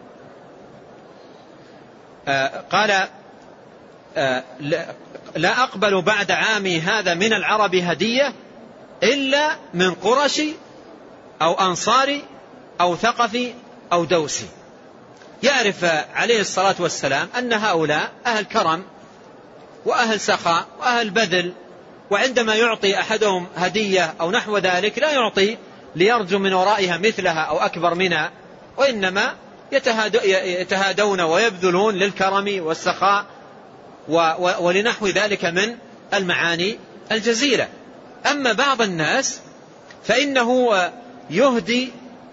آه قال آه لا أقبل بعد عامي هذا من العرب هدية إلا من قرشي أو أنصاري أو ثقفي أو دوسي. يعرف عليه الصلاة والسلام أن هؤلاء أهل كرم وأهل سخاء وأهل بذل، وعندما يعطي أحدهم هدية أو نحو ذلك لا يعطي ليرجو من ورائها مثلها أو أكبر منها، وإنما يتهادون ويبذلون للكرم والسخاء ولنحو ذلك من المعاني الجزيلة. أما بعض الناس فإنه يهدي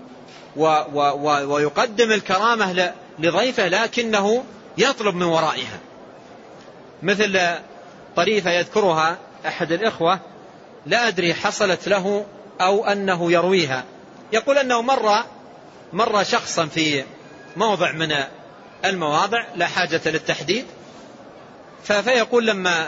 ويقدم الكرامة لضيفه لكنه يطلب من ورائها، مثل طريفة يذكرها أحد الإخوة لا أدري حصلت له أو أنه يرويها. يقول أنه مر مر شخصا في موضع من المواضع لا حاجة للتحديد، فيقول لما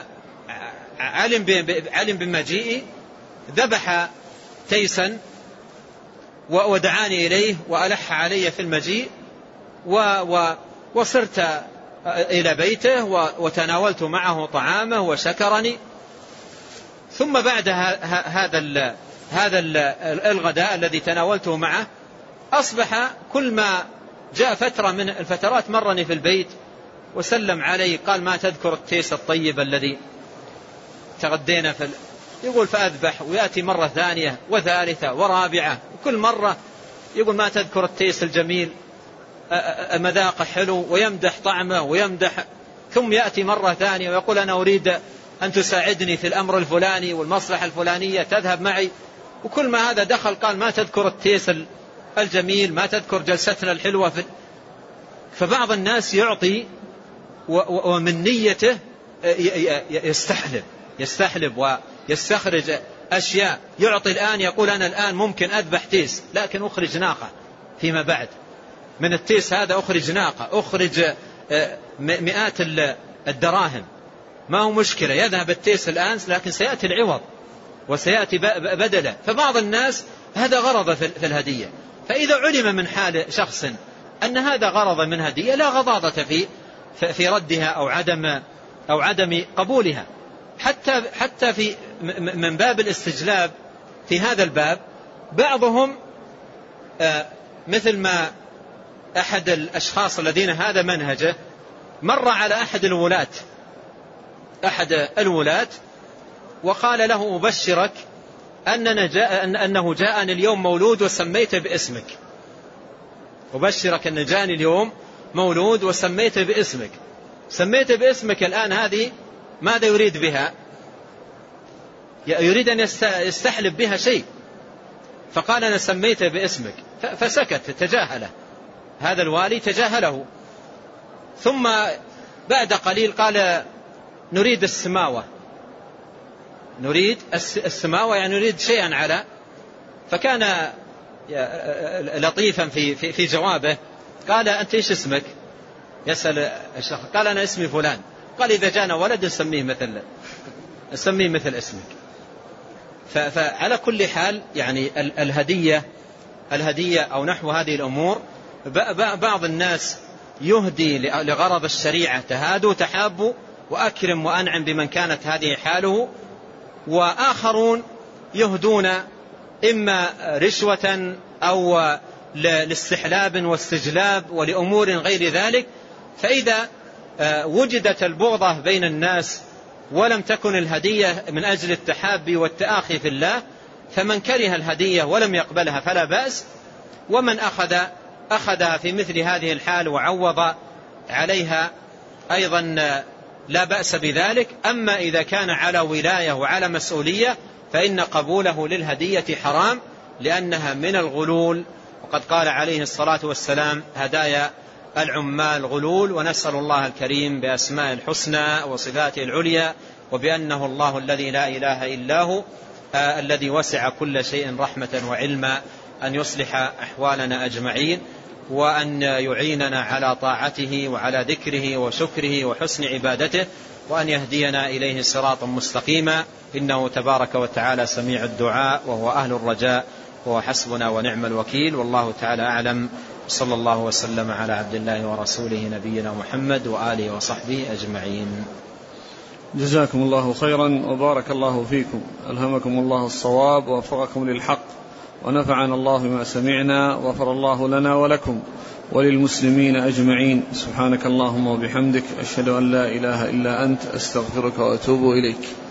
علم بمجيئي ذبح تيسا ودعاني إليه وألح علي في المجيء وصرت إلى بيته وتناولت معه طعامه وشكرني، ثم بعد هذا هذا الغداء الذي تناولته معه أصبح كل ما جاء فترة من الفترات مرني في البيت وسلم علي، قال ما تذكر التيس الطيب الذي تغدينا في ال... يقول فأذبح، ويأتي مرة ثانية وثالثة ورابعة، وكل مرة يقول ما تذكر التيس الجميل مذاقه حلو ويمدح طعمه ويمدح، ثم يأتي مرة ثانية ويقول أنا أريد أن تساعدني في الأمر الفلاني والمصلحة الفلانية تذهب معي، وكل ما هذا دخل قال ما تذكر التيس الجميل، ما تذكر جلستنا الحلوة في... فبعض الناس يعطي ومن نيته يستحلب يستحلب ويستخرج أشياء. يعطي الآن يقول أنا الآن ممكن أذبح تيس لكن أخرج ناقة فيما بعد، من التيس هذا أخرج ناقة، أخرج مئات الدراهم، ما هو مشكلة، يذهب التيس الآن لكن سيأتي العوض وسيأتي بدله. فبعض الناس هذا غرض في الهدية، فإذا علم من حال شخص أن هذا غرض من هدية لا غضاضة في في ردها أو عدم أو عدم قبولها. حتى حتى في من باب الاستجلاب في هذا الباب بعضهم مثل ما أحد الأشخاص الذين هذا منهجه مر على أحد الولاة أحد الولاة وقال له أبشرك أننا جاء أنه جاءني اليوم مولود وسميته باسمك، أبشرك أن جاءني اليوم مولود وسميته باسمك. سميته باسمك الآن هذه ماذا يريد بها؟ يريد أن يستحلب بها شيء، فقال أنا سميته باسمك، فسكت تجاهله هذا الوالي تجاهله. ثم بعد قليل قال نريد السماوة، نريد السماوة يعني نريد شيئا على. فكان لطيفا في في في جوابه قال أنت إيش اسمك؟ يسأل الشخص، قال أنا اسمي فلان. قال إذا جانا ولد نسميه مثل نسميه مثل اسمك. فعلى كل حال يعني الهدية الهدية أو نحو هذه الأمور بعض الناس يهدي لغرض الشريعة، تهادوا تحابوا وأكرم وأنعم بمن كانت هذه حاله، وآخرون يهدون إما رشوة أو لاستحلاب واستجلاب ولأمور غير ذلك. فإذا وجدت البغضة بين الناس ولم تكن الهدية من أجل التحابي والتآخي في الله، فمن كره الهدية ولم يقبلها فلا بأس، ومن أخذ أخذها في مثل هذه الحال وعوض عليها أيضا لا بأس بذلك. أما إذا كان على ولاية وعلى مسؤولية فإن قبوله للهدية حرام، لأنها من الغلول، وقد قال عليه الصلاة والسلام هدايا العمال غلول. ونسأل الله الكريم بأسماء الحسنى وصفاته العليا وبأنه الله الذي لا إله إلا هو آه الذي وسع كل شيء رحمة وعلما أن يصلح أحوالنا أجمعين. وأن يعيننا على طاعته وعلى ذكره وشكره وحسن عبادته، وأن يهدينا إليه صراطا مستقيما، إنه تبارك وتعالى سميع الدعاء وهو أهل الرجاء، وهو حسبنا ونعم الوكيل. والله تعالى أعلم. صلى الله وسلم على عبد الله ورسوله نبينا محمد وآله وصحبه أجمعين. جزاكم الله خيرا وبارك الله فيكم، ألهمكم الله الصواب ووفقكم للحق، ونفعنا الله بما سمعنا، وغفر الله لنا ولكم وللمسلمين أجمعين. سبحانك اللهم وبحمدك، أشهد أن لا إله إلا أنت، أستغفرك وأتوب إليك.